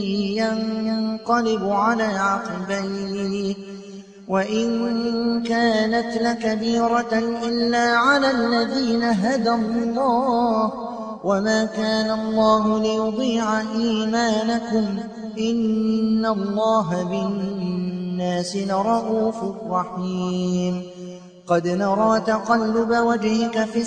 ينقلب على عقبيه وإن كانت لكبيرة إلا على الذين هدى الله وما كان الله ليضيع إيمانكم إن الله بالناس لرءوف رحيم قد نرى تقلب وجهك في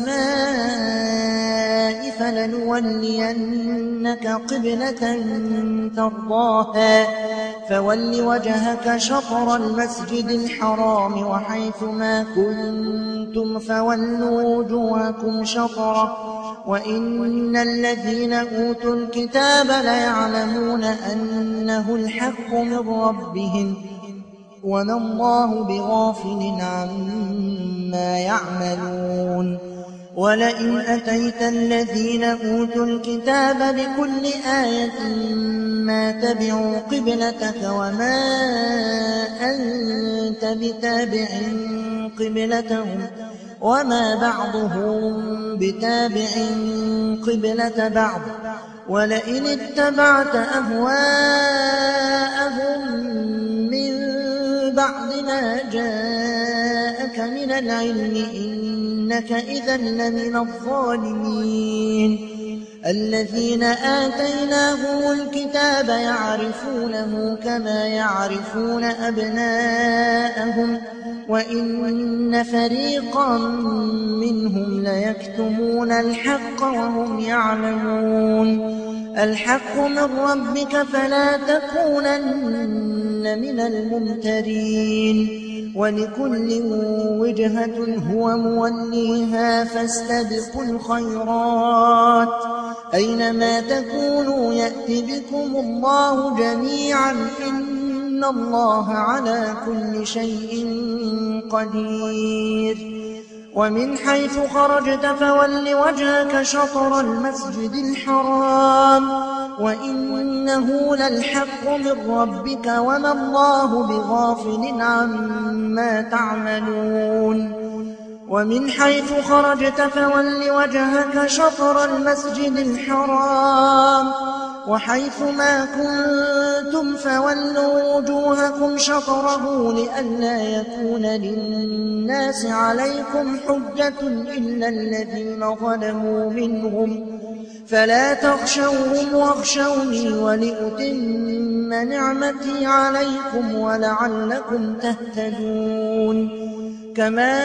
السماء فلنولينك قبلة ترضاها فول وجهك شطر المسجد الحرام وحيث ما كنتم فولوا وجوهكم شطره وإن الذين أوتوا الكتاب ليعلمون أنه الحق من ربهم وما الله بغافل عما يعملون ولئن أتيت الذين أوتوا الكتاب بكل آية ما تبعوا قبلتك وما أنت بتابع قبلتهم وما بعضهم بتابع قبلة بعض ولئن اتبعت أهواءهم من بعد ما جاءك من العلم إنك إذا لمن الظالمين الذين آتيناهم الكتاب يعرفونه كما يعرفون أبناءهم وإن فريقا منهم ليكتمون الحق وهم يعلمون الحق من ربك فلا تكونن من الممترين ولكل وجهة هو موليها فاستبقوا الخيرات أينما تكونوا يأتي بكم الله جميعا إن الله على كل شيء قدير ومن حيث خرجت فول وجهك شطر المسجد الحرام وإنه للحق من ربك وما الله بغافل عما تعملون ومن حيث خرجت فول وجهك شطر المسجد الحرام وحيثما كنتم فولوا وجوهكم شطره لئلا يكون للناس عليكم حجة إلا الذين ظلموا منهم فلا تخشوهم واخشوني ولأتم نعمتي عليكم ولعلكم تهتدون كما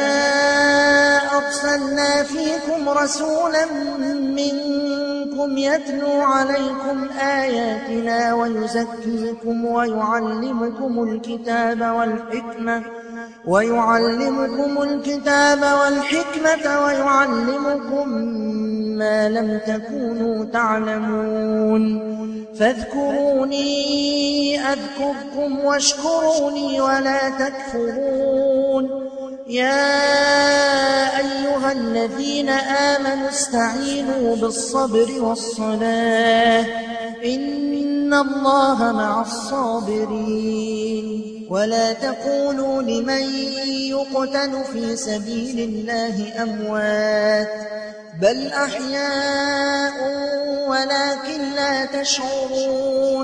أرسلنا فيكم رسولا منكم يتلو عليكم آياتنا ويزكيكم ويعلمكم الكتاب والحكمة ويعلمكم الكتاب والحكمة ويعلمكم ما لم تكونوا تعلمون فاذكروني أذكركم واشكروني ولا تكفرون يا أيها الذين آمنوا استعينوا بالصبر والصلاة إن الله مع الصابرين ولا تقولوا لمن يقتل في سبيل الله أموات بل أحياء ولكن لا تشعرون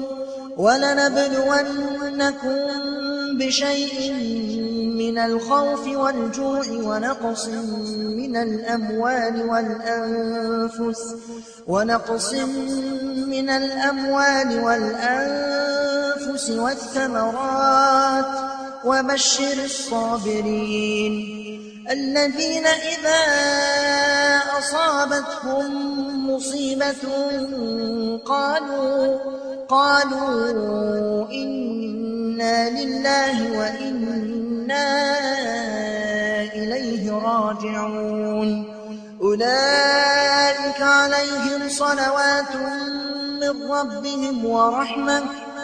ولنبلونكم بشيء من الخوف والجوع ونقص من الأموال والأنفس ونقص من الأموال والأنفس والثمرات وبشر الصابرين الذين إذا أصابتهم مصيبة قالوا قالوا إنا لله وإنا إليه راجعون أولئك عليهم صلوات من ربهم ورحمة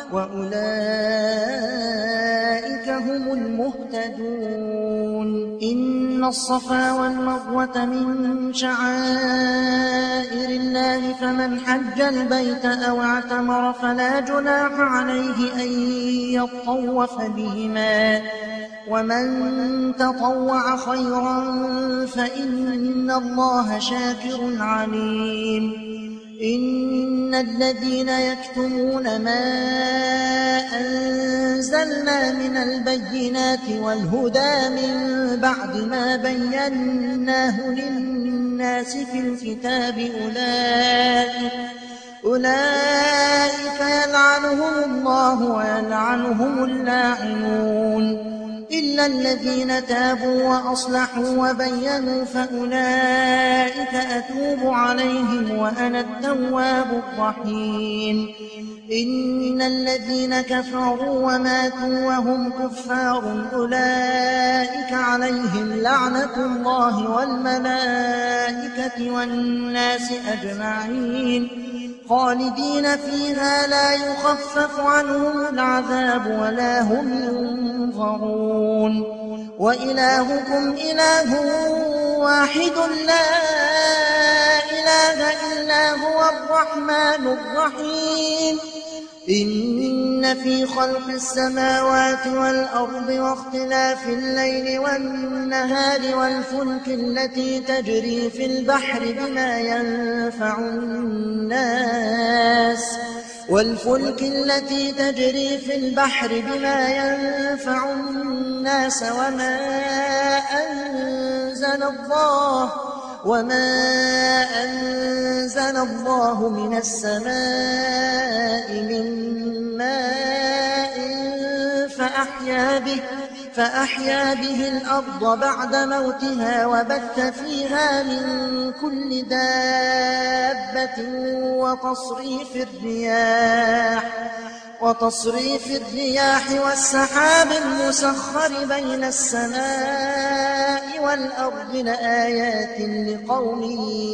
وأولئك هم المهتدون إن الصفا والمروة من شعائر الله فمن حج البيت أو اعتمر فلا جناح عليه أن يطوف بهما ومن تطوع خيرا فإن الله شاكر عليم إن الذين يكتمون ما أنزلنا من البينات والهدى من بعد ما بيناه للناس في الكتاب أولئك, أولئك يلعنهم الله ويلعنهم اللاعنون إلا الذين تابوا وأصلحوا وبينوا فأولئك أتوب عليهم وأنا التواب الرحيم إن الذين كفروا وماتوا وهم كفار أولئك عليهم لعنة الله والملائكة والناس أجمعين خالدين فيها لا يخفف عنهم العذاب ولا هم ينظرون وإلهكم إله واحد لا إله إلا هو الرحمن الرحيم إن في خلق السماوات والأرض واختلاف الليل والنهار والفلك التي تجري في البحر بما ينفع الناس والفلك التي تجري في البحر بما ينفع الناس وما أنزل الله وما أنزل الله من السماء من ماء فأحيا به فأحيا به الأرض بعد موتها وبث فيها من كل دابة وتصريف الرياح وتصريف الرياح والسحاب المسخر بين السماء والأرض لآيات لقوم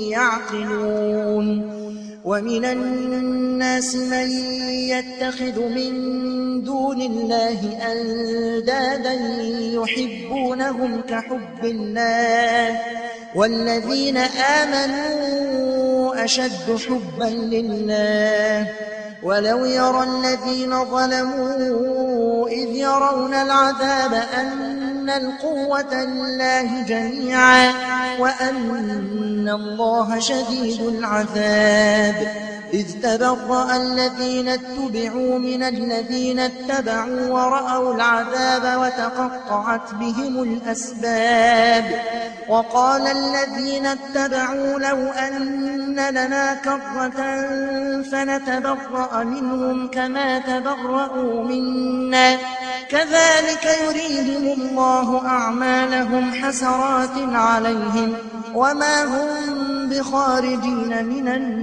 يعقلون ومن الناس من يتخذ من دون الله أندادا يحبونهم كحب الله والذين آمنوا أشد حبا لله ولو يرى الذين ظلموا إذ يرون العذاب أن القوة لله جميعا وأن الله شديد العذاب إذ تبرأ الذين اتبعوا من الذين اتبعوا ورأوا العذاب وتقطعت بهم الأسباب وقال الذين اتبعوا لو أن لنا كرة فنتبرأ منهم كما تبرأوا منا كذلك يريهم الله أعمالهم حسرات عليهم وما هم بخارجين من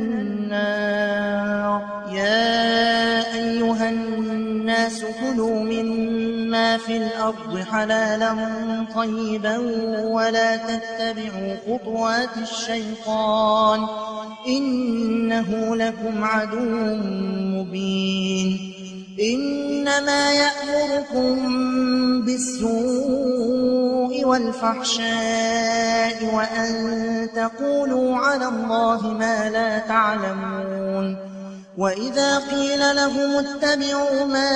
النار يا أيها الناس كلوا مما في الأرض حلالا طيبا ولا تتبعوا خطوات الشيطان إنه لكم عدو مبين إنما يأمركم بالسوء والفحشاء وأن تقولوا على الله ما لا تعلمون وإذا قيل لهم اتبعوا ما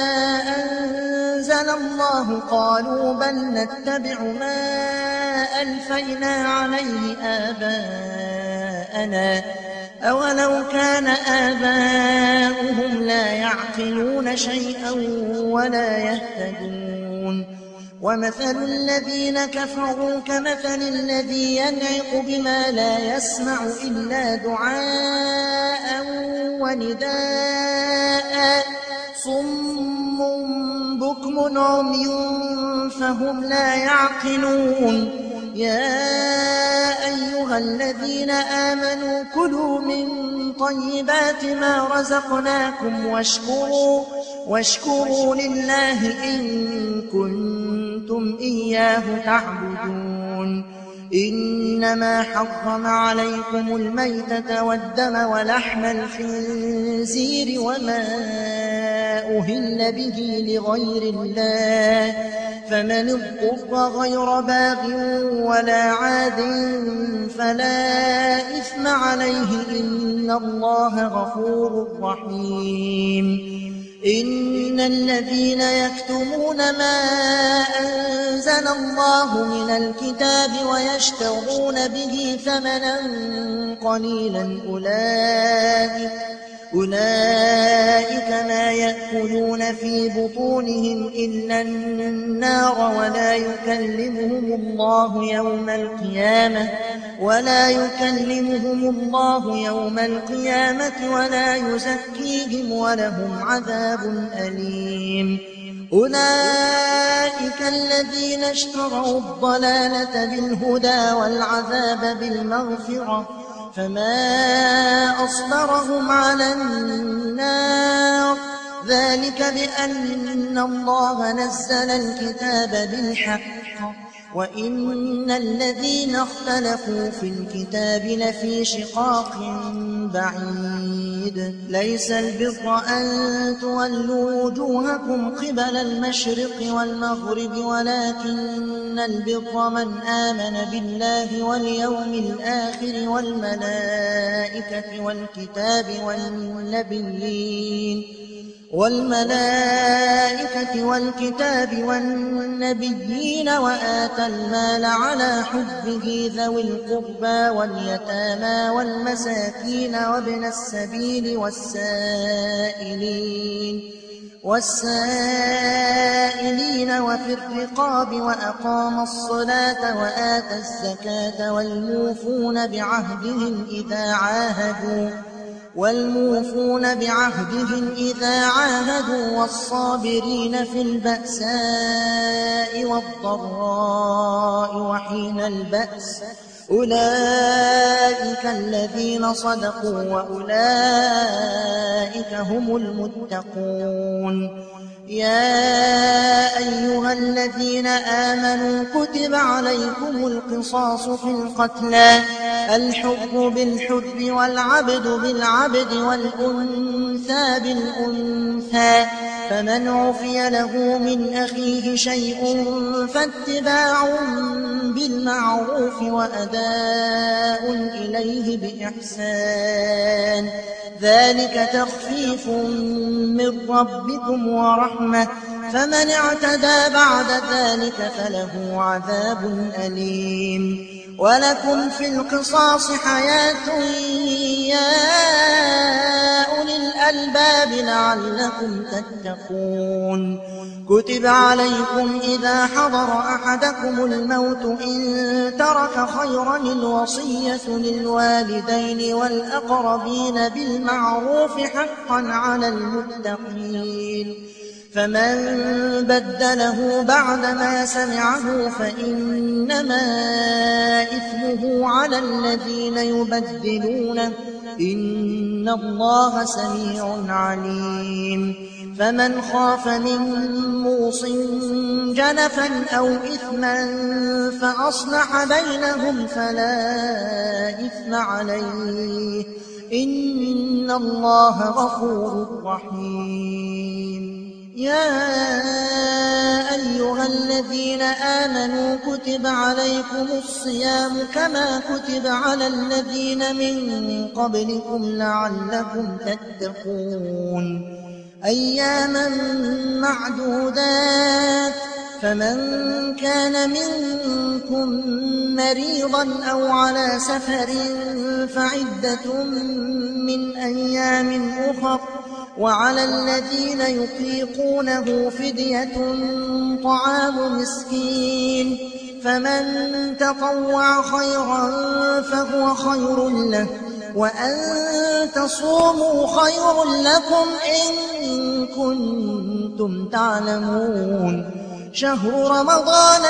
أنزل الله قالوا بل نتبع ما ألفينا عليه آباءنا أولو كان آباؤهم لا يعقلون شيئا ولا يهتدون ومثل الذين كفروا كمثل الذي ينعق بما لا يسمع إلا دعاء ونداء صم بكم عمي فهم لا يعقلون يا أيها الذين آمنوا كلوا من طيبات ما رزقناكم واشكروا, واشكروا لله إن كنتم إياه تعبدون إنما حرم عليكم الميتة والدم ولحم الخنزير وما أهل به لغير الله فمن اضطر غير باغ ولا عاد فلا إثم عليه إن الله غفور رحيم إن الذين يكتمون ما أنزل الله من الكتاب ويشترون به ثمنا قليلا أولئك أولئك ما يأكلون في بطونهم إلا النار ولا يكلمهم الله يوم القيامة ولا يكلمهم الله يوم القيامة ولا يزكيهم ولهم عذاب أليم أولئك الذين اشتروا الضلالة بالهدى والعذاب بالمغفرة فما أصبرهم على النار ذلك بأن الله نزل الكتاب بالحق وإن الذين اختلفوا في الكتاب لفي شقاق بعيد ليس البر أن تولوا وجوهكم قبل المشرق والمغرب ولكن البر من آمن بالله واليوم الآخر والملائكة والكتاب والنبيين والملائكة والكتاب والنبيين وآتى المال على حبه ذوي القربى واليتامى والمساكين وابن السبيل والسائلين والسائلين وفي الرقاب وأقام الصلاة وآتى الزكاة والموفون بعهدهم إذا عاهدوا والموفون بعهدهم إذا عاهدوا والصابرين في البأساء والضراء وحين البأس أولئك الذين صدقوا وأولئك هم المتقون يا أيها الذين آمنوا كتب عليكم القصاص في القتلى الحر بالحر والعبد بالعبد والأنثى بالأنثى فمن عفي له من أخيه شيء فاتباع بالمعروف وأداء إليه بإحسان ذلك تخفيف من ربكم ورحمة فمن اعتدى بعد ذلك فله عذاب أليم. ولكم في القصاص حياة يا أولي الألباب لعلكم تتقون. كتب عليكم إذا حضر أحدكم الموت إن ترك خيرا الوصية للوالدين والأقربين بالمعروف حقا على المتقين. فمن بدله بعدما سمعه فإنما إثمه على الذين يبدلونه إن الله سميع عليم. فمن خاف من موص جنفا أو إثما فأصلح بينهم فلا إثم عليه إن الله غفور رحيم. يا أيها الذين آمنوا كتب عليكم الصيام كما كتب على الذين من قبلكم لعلكم تتقون. أياما معدودات فمن كان منكم مريضا أو على سفر فعدة من أيام أخر وعلى الذين يطيقونه فدية طعام مسكين فمن تطوع خيرا فهو خير له وأن تصوموا خير لكم إن كنتم تعلمون. شهر رمضان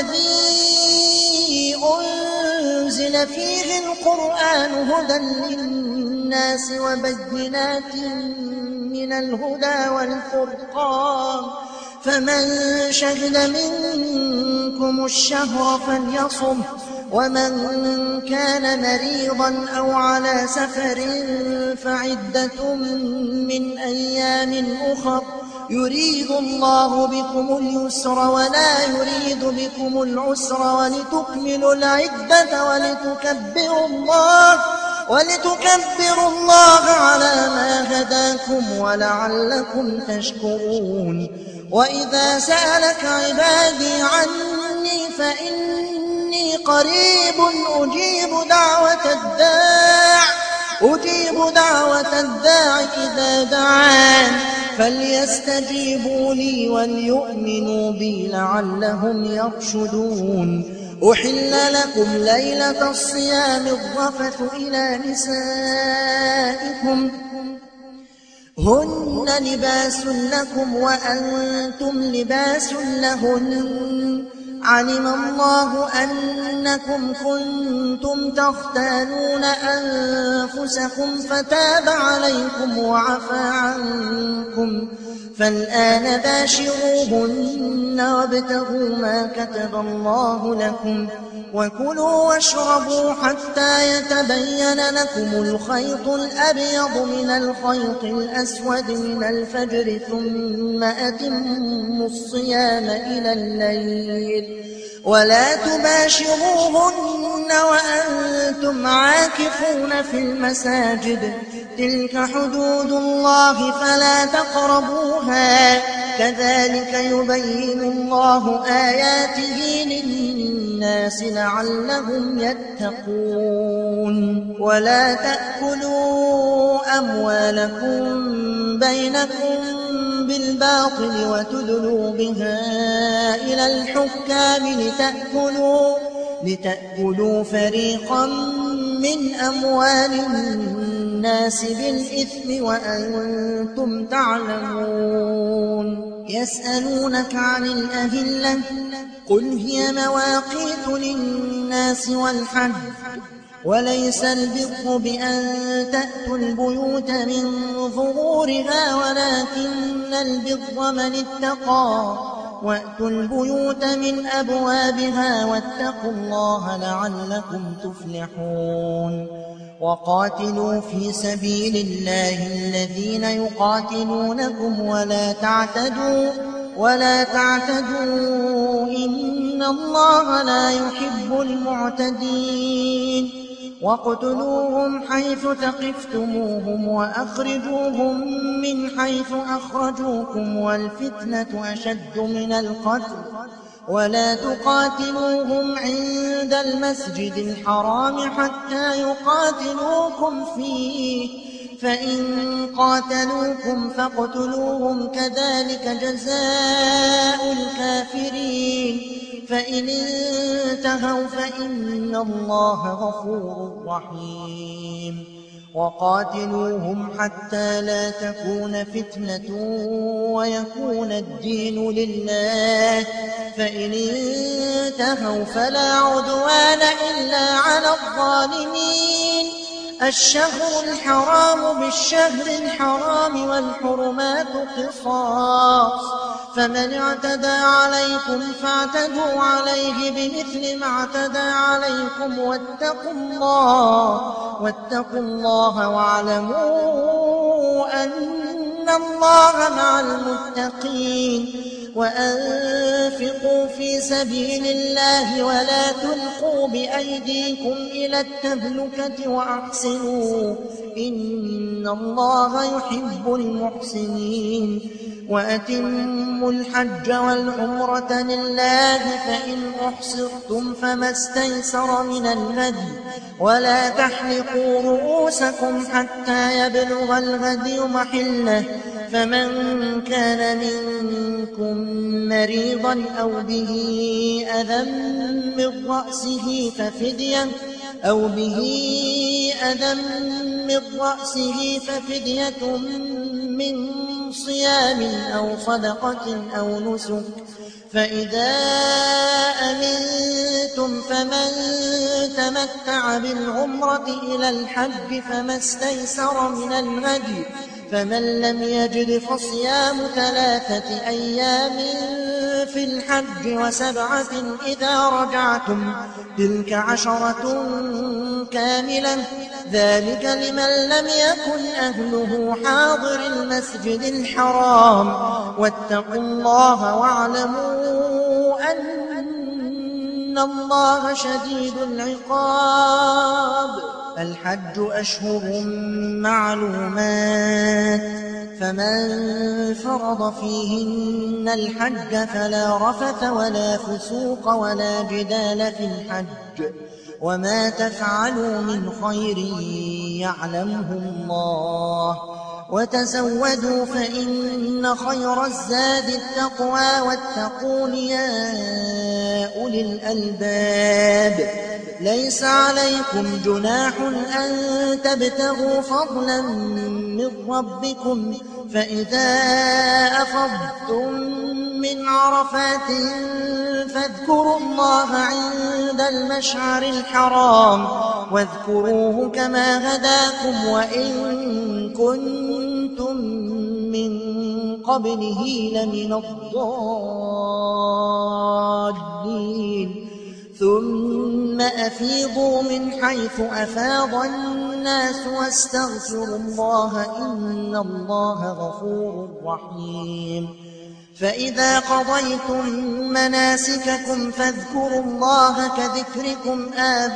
الذي أنزل فيه القرآن هدى للناس وبينات من الهدى والفرقان فمن شهد منكم الشهر فليصم ومن كان مريضا أو على سفر فعدة من أيام أخر يريد الله بكم اليسر ولا يريد بكم العسر ولتكملوا العدة ولتكبروا الله ولتكبروا الله على ما هداكم ولعلكم تشكرون. وإذا سألك عبادي عني فإني قريب أجيب دعوة الداع أجيب دعوة الداع إذا دعان فليستجيبوا لي وليؤمنوا بي لعلهم يرشدون. أحل لكم ليلة الصيام الرفث إلى نسائكم هن لباس لكم وأنتم لباس لهن علم الله أنكم كنتم تختانون أنفسكم فتاب عليكم وعفى عنكم فالآن باشروهن وابتغوا ما كتب الله لكم وكلوا واشربوا حتى يتبين لكم الخيط الأبيض من الخيط الأسود من الفجر ثم أتموا الصيام إلى الليل ولا تباشروهن وأنتم عاكفون في المساجد تلك حدود الله فلا تقربوها كذلك يبين الله آياته للناس لعلهم يتقون. ولا تأكلوا أموالكم بينكم بالباطل وتدلوا بها إلى الحكام لتأكلوا, لتأكلوا فريقا من أموال الناس بالإثم وأنتم تعلمون. يسألونك عن الأهلة قل هي مواقيت للناس والحج وليس البر بأن تأتوا البيوت من ظهورها ولكن البر من اتقى وأتوا البيوت من أبوابها واتقوا الله لعلكم تفلحون. وقاتلوا في سبيل الله الذين يقاتلونكم ولا تعتدوا ولا تعتدوا إن الله لا يحب المعتدين. واقتلوهم حيث ثقفتموهم وأخرجوهم من حيث أخرجوكم والفتنة أشد من القتل ولا تقاتلوهم عند المسجد الحرام حتى يقاتلوكم فيه فإن قاتلوكم فاقتلوهم كذلك جزاء الكافرين فإن انتهوا فإن الله غفور رحيم وقاتلوهم حتى لا تكون فتنة ويكون الدين لله فإن انتهوا فلا عدوان إلا على الظالمين الشهر الحرام بالشهر الحرام والحرمات قصاص فمن اعتدى عليكم فاعتدوا عليه بمثل ما اعتدى عليكم واتقوا الله واتقوا الله واعلموا أن الله مع المتقين وأنفقوا في سبيل الله ولا تلقوا بأيديكم إلى التهلكة وأحسنوا إن الله يحب المحسنين وأتموا الحج والعمرة لله فإن أحصرتم فما استيسر من الهدي ولا تحلقوا رؤوسكم حتى يبلغ الهدي محله فمن كان منكم مريضا أو به أذى من رأسه ففدية أو به أذى من رأسه ففدية من صيام أو صدقة أو نسك فإذا أمنتم فمن تمتع بالعمرة إلى الحج فما استيسر من الهدي فمن لم يجد فصيام ثلاثة أيام في الحج وسبعة إذا رجعتم تلك عشرة كاملة ذلك لمن لم يكن أهله حاضر المسجد الحرام واتقوا الله واعلموا أن الله شديد العقاب الحج أشهر معلومات فمن فرض فيهن الحج فلا رفث ولا فسوق ولا جدال في الحج وما تفعلوا من خير يعلمه الله وتزودوا فإن خير الزاد التقوى واتقون يا أولي الألباب ليس عليكم جناح أن تبتغوا فضلا من ربكم فإذا أفضتم من عرفات فاذكروا الله عند المشعر الحرام واذكروه كما هداكم وإن كنتم من قبله لمن الضالين ثم أفيضوا من حيث أفاض الناس واستغفروا الله إن الله غفور رحيم فإذا قضيتم مناسككم فاذكروا الله كذكركم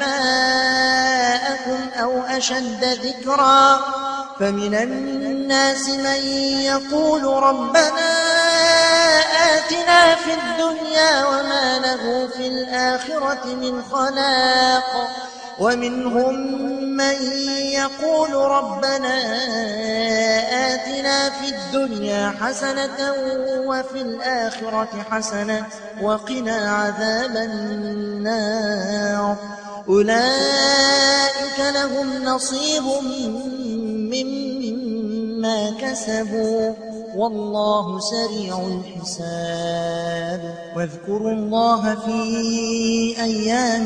آباءكم أو أشد ذكرا فمن الناس من يقول ربنا آتنا في الدنيا وما له في الآخرة من خلاق ومنهم من يقول ربنا آتنا في الدنيا حسنة وفي الآخرة حسنة وقنا عذاب النار أولئك لهم نصيب مما كسبوا والله سريع الحساب واذكروا الله في أيام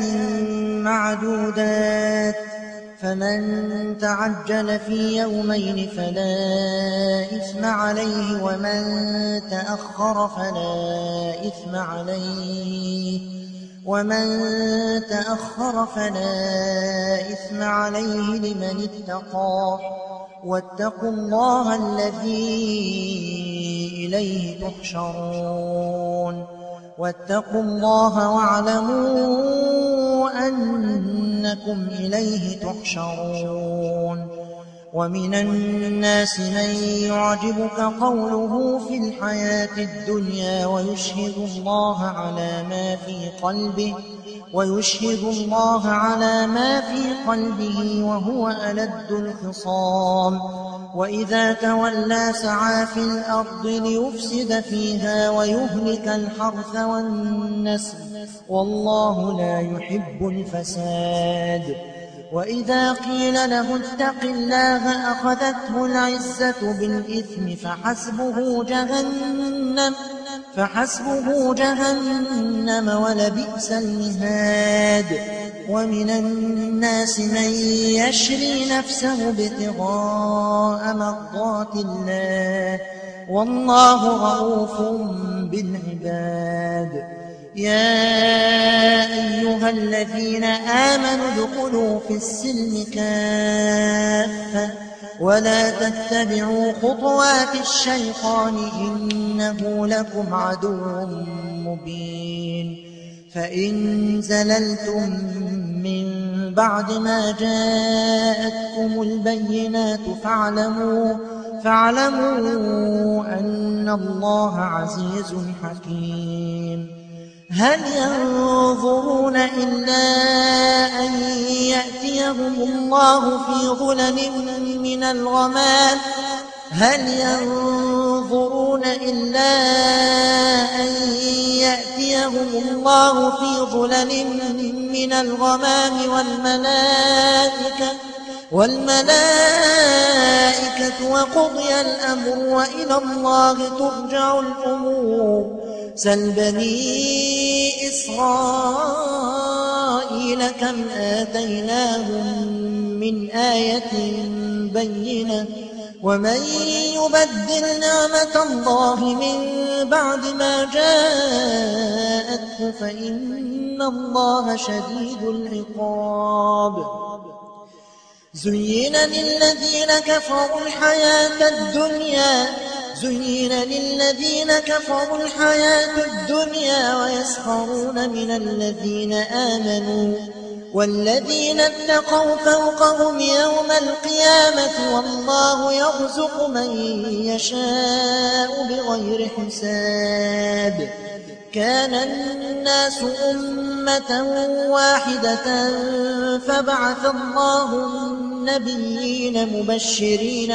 معدودات فمن تعجل في يومين فلا إثم عليه ومن تأخر فلا إثم عليه ومن تأخر فلا إثم عليه لمن اتقى واتقوا الله الذي إليه تحشرون واتقوا الله واعلموا أنكم إليه تحشرون. ومن الناس من يعجبك قوله في الحياة الدنيا ويشهد الله على ما في قلبه ويشهد الله على ما في قلبه وهو ألد الخصام. وإذا تولى سعى في الأرض ليفسد فيها ويهلك الحرث والنسل والله لا يحب الفساد. وإذا قيل له اتق الله أخذته العزة بالإثم فحسبه جهنم فحسبه جهنم ولبئس المهاد. ومن الناس من يشري نفسه ابتغاء مرضات الله والله رؤوف بالعباد. يا أيها الذين آمنوا ادخلوا في السلم كافة ولا تتبعوا خطوات الشيطان إنه لكم عدو مبين. فإن زللتم من بعد ما جاءتكم البينات فاعلموا فاعلموا أن الله عزيز حكيم. هل ينظرون إلا أن يأتيهم الله في ظلل من الغمام هل ينظرون إلا أن يأتيهم الله في ظلل من الغمام والملائكة والملائكة وقضي الأمر وإلى الله ترجع الأمور. سل بني إسرائيل كم آتيناهم من آية بينة ومن يبدل نعمة الله من بعد ما جاءته فإن الله شديد العقاب. زين للذين كفروا الحياة الدنيا زين للذين كفروا الحياة الدنيا ويسخرون من الذين آمنوا والذين اتقوا فوقهم يوم القيامة والله يرزق من يشاء بغير حساب. كان الناس أمة واحدة فبعث الله النبيين مبشرين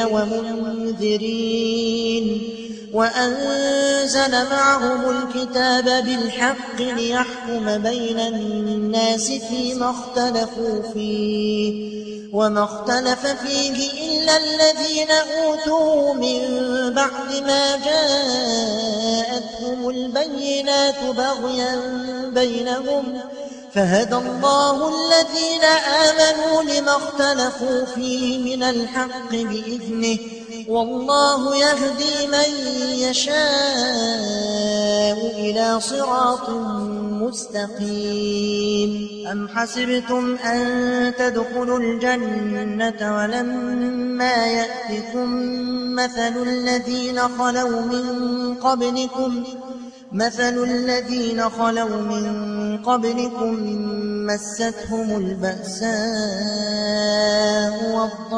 ومنذرين وأنزل معهم الكتاب بالحق ليحكم بين الناس فيما اختلفوا فيه وما اختلف فيه إلا الذين أوتوا من بعد ما جاءتهم البينات بغيا بينهم فهدى الله الذين آمنوا لما اختلفوا فيه من الحق بإذنه والله يهدي من يشاء إلى صراط مستقيم. أم حسبتم أن تدخلوا الجنة ولما يأتكم مثل الذين خلوا من قبلكم مثل الذين خلوا من قبلكم مستهم البأساء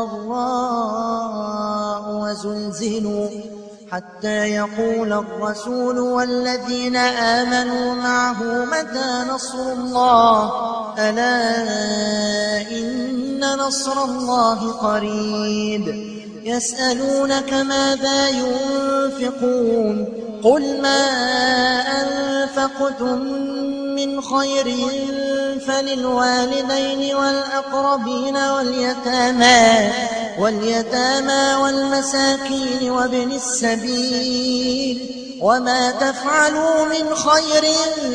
والضراء وزلزلوا حتى يقول الرسول والذين آمنوا معه متى نصر الله ألا إن نصر الله قريب. يسألونك ماذا ينفقون قل ما أنفقتم من خير فللوالدين والأقربين واليتامى واليتامى والمساكين وابن السبيل وما تفعلوا من خير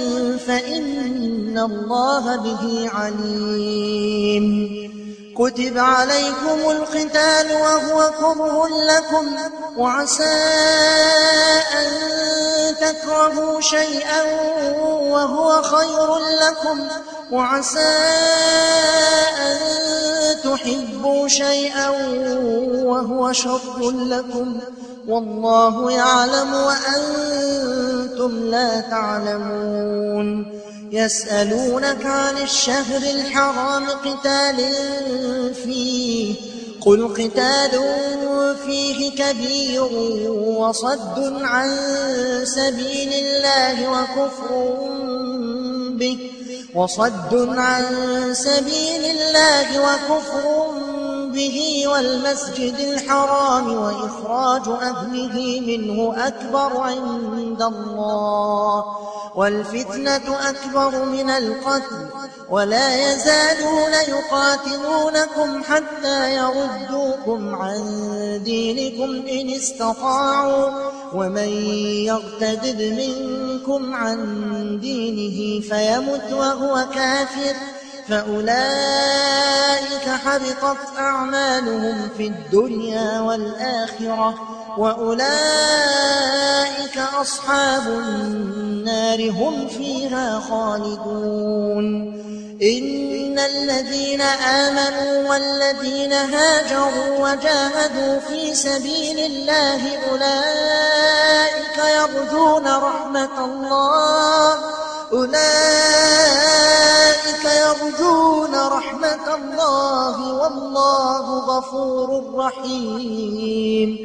فإن الله به عليم. كتب عليكم القتال وهو كره لكم وعسى أن تكرهوا شيئا وهو خير لكم وعسى أن تحبوا شيئا وهو شر لكم والله يعلم وأنتم لا تعلمون. يسألونك عن الشهر الحرام قتال فيه قل قتال فيه كبير وصد عن سبيل الله وكفر به وصد عن سبيل الله وكفر به والمسجد الحرام وإخراج أهله منه أكبر عند الله والفتنة أكبر من القتل ولا يزالون يقاتلونكم حتى يردوكم عن دينكم إن استطاعوا ومن يرتد منكم عن دينه فيمت وهو كافر فأولئك حبطت أعمالهم في الدنيا والآخرة وأولئك أصحاب النار هم فيها خالدون. إن الذين آمنوا والذين هاجروا وجاهدوا في سبيل الله أولئك يرجون رحمة الله أولئك يرجون رحمة الله والله غفور رحيم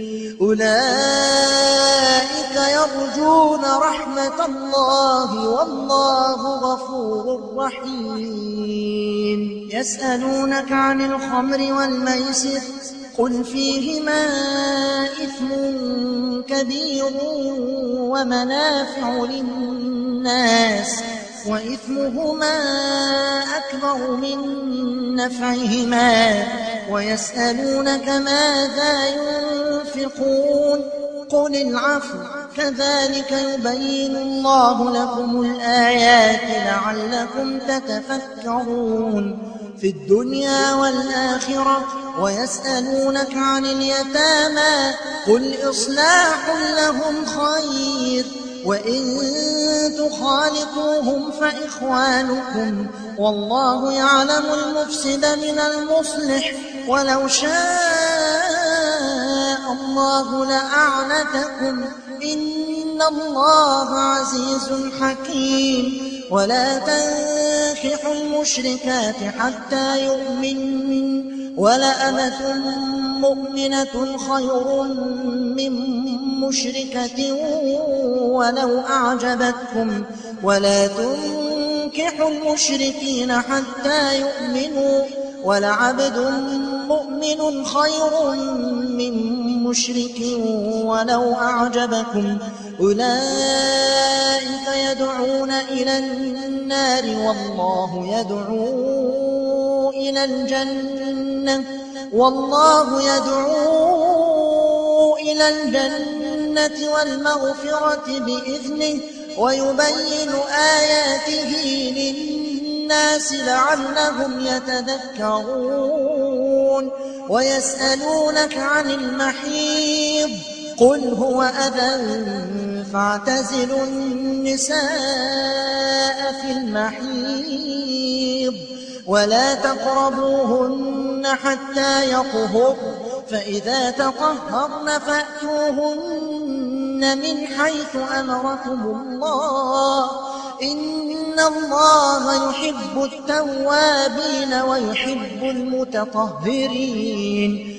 أولئك يرجون رحمة الله والله غفور رحيم. يسألونك عن الخمر والميسر قل فيهما إثم كبير ومنافع للناس وإثمهما أكبر من نفعهما ويسألونك ماذا ينفقون قل العفو كذلك يبين الله لكم الآيات لعلكم تتفكرون في الدنيا والآخرة. ويسألونك عن اليتامى قل إصلاح لهم خير وإن تخالطوهم فإخوانكم والله يعلم المفسد من المصلح ولو شاء الله لأعنتكم إن الله عزيز حكيم. ولا تنكحوا المشركات حتى يؤمنن ولأمة مؤمنة خير من مشركة ولو أعجبتكم ولا تنكحوا المشركين حتى يؤمنوا ولعبد مؤمن خير من مشرك ولو أعجبكم أولئك يدعون إلى النار والله يدعو إلى الجنة والله يدعو إلى الجنة والمغفرة بإذنه ويبين آياته للناس لعلهم يتذكرون. ويسألونك عن المحيض قل هو أذى فاعتزلوا النساء في المحيض ولا تقربوهن حتى يطهرن فإذا تطهرن فأتوهن من حيث أمركم الله إن الله يحب التوابين ويحب المتطهرين.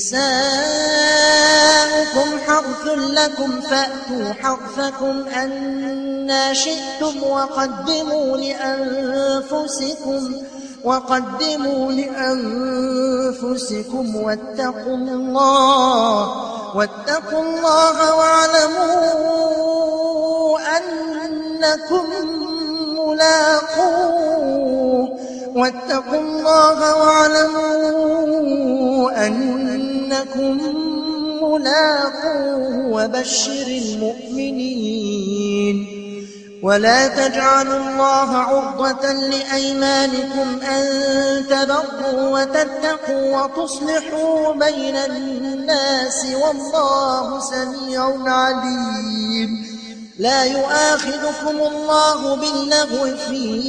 نساؤكم حرث لكم فأتوا حرثكم أنى شئتم وقدموا لأنفسكم وقدموا لأنفسكم واتقوا الله واتقوا الله واعلموا أنكم ملاقوه واتقوا الله واعلموا أنكم ملاقوه وبشر المؤمنين. ولا تجعلوا الله عرضة لأيمانكم أن تبروا وتتقوا وتصلحوا بين الناس والله سميع عليم. لا يؤاخذكم الله باللغو في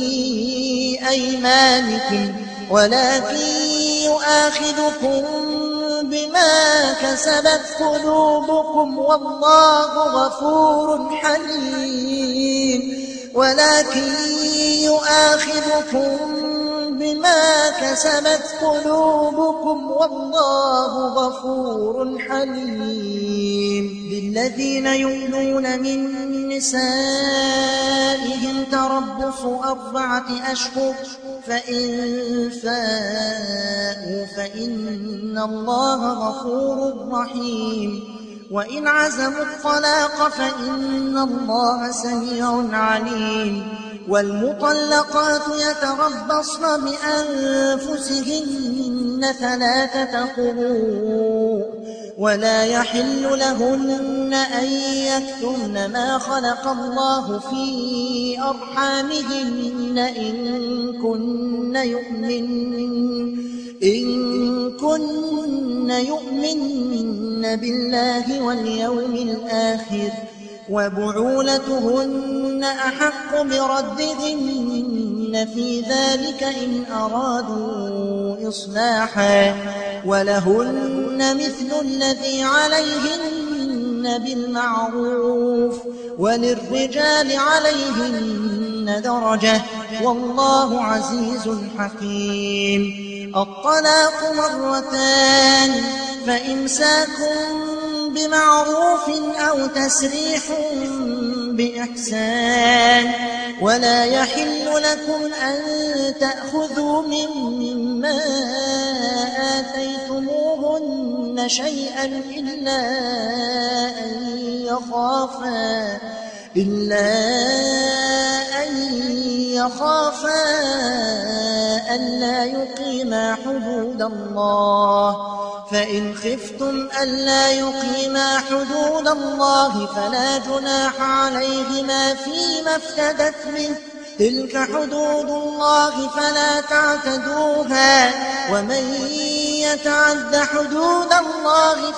أيمانكم ولكن يؤاخذكم بما كسبت قلوبكم والله غفور حليم ولكن يؤاخذكم بما كسبت قلوبكم والله غفور حليم. للذين يؤلون من نسائهم تربص أربعة أشهر فإن فاءوا فإن الله غفور رحيم. وإن عزموا الطلاق فإن الله سميع عليم. والمطلقات يتربصن بأنفسهن ثلاثة قروء ولا يحل لهن أن يكتمن ما خلق الله في أرحامهن إن كن يؤمن إن كن يؤمن بالله واليوم الآخر وبعولتهن أحق بردهن في ذلك إن أرادوا إصلاحا ولهن مثل الذي عليهن بالمعروف وللرجال عليهن درجة والله عزيز حكيم. الطلاق مرتان فإمساك بمعروف أو تسريح بإحسان ولا يحل لكم أن تأخذوا مما آتيتموهن شيئا إلا أن يخافا إلا أن يخافا ألا يقيما حدود الله فإن خفتم ألا يقيما حدود الله فلا جناح عليهما فيما افتدت به تلك حدود الله فلا تعتدوها ومن يتعد حدود الله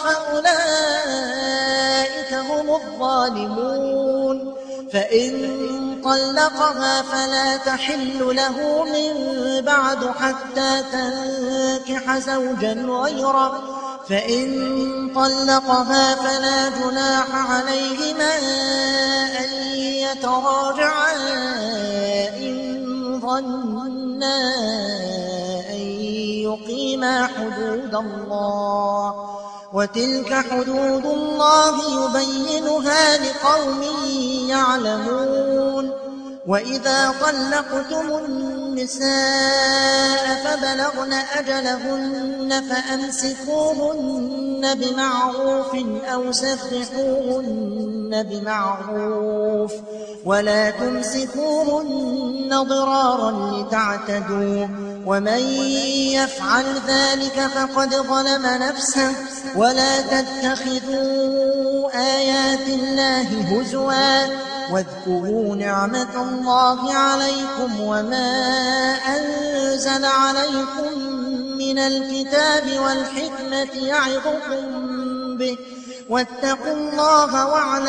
فأولئك هم الظالمون. فإن طلقها فلا تحل له من بعد حتى تنكح زوجا غيره فإن طلقها فلا جناح عليهما أن يتراجعا إن ظنا أن يقيما حدود الله وتلك حدود الله يبينها لقوم يعلمون. وإذا طلقتم النساء فبلغن أجلهن فأمسكوهن بمعروف أو سرحوهن بمعروف ولا تمسكوهن ضرارا لتعتدوا ومن يفعل ذلك فقد ظلم نفسه. ولا تتخذوا آيات الله هزوا واذكروا نعمة الله عليكم وما أنزل عليكم من الكتاب والحكمة يعظكم به واتقوا الله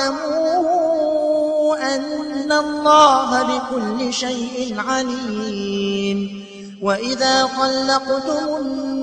واعلموا أن الله بكل شيء عليم. وإذا طلقتم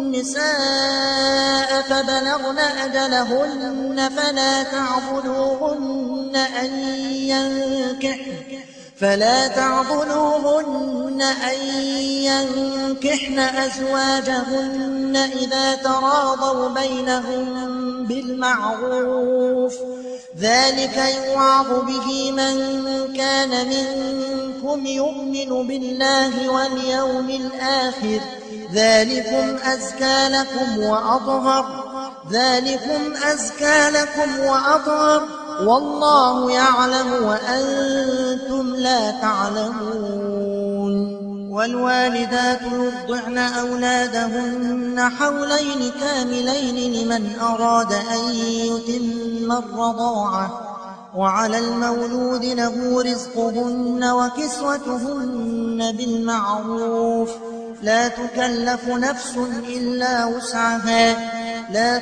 النساء فبلغن أجلهن فلا تعضلوهن أن ينكحن فلا تعضلوهن أن ينكحن أزواجهن إذا تراضوا بينهم بالمعروف ذلك يوعظ به من كان منكم يؤمن بالله واليوم الآخر ذلكم أزكى لكم وأطهر ذلكم أزكى لكم وأطهر والله يعلم وأنتم لا تعلمون. والوالدات يرضعن أولادهن حولين كاملين لمن أراد أن يتم الرضاعة وعلى المولود له رزقهن وكسوتهن بالمعروف لا تكلف نفس إلا وسعها لا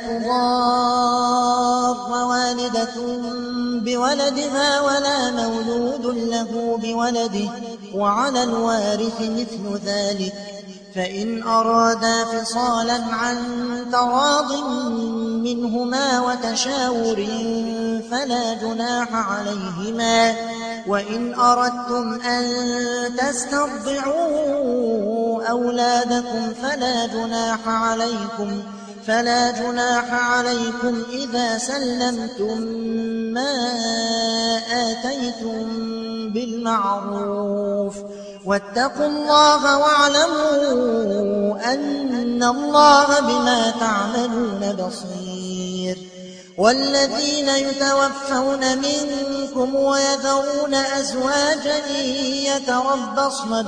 تضار والدة بولدها ولا مولود له بولده وعلى الوارث مثل ذلك، فإن أرادا فصالا عن تراض منهما وتشاور فلا جناح عليهما. وإن أردتم أن تسترضعوا أولادكم فلا جناح عليكم فلا جناح عليكم إذا سلمتم ما آتيتم بالمعروف، واتقوا الله واعلموا أن الله بما تعملون بصير. والذين يتوفون منكم ويذرون أزواجا يتربصن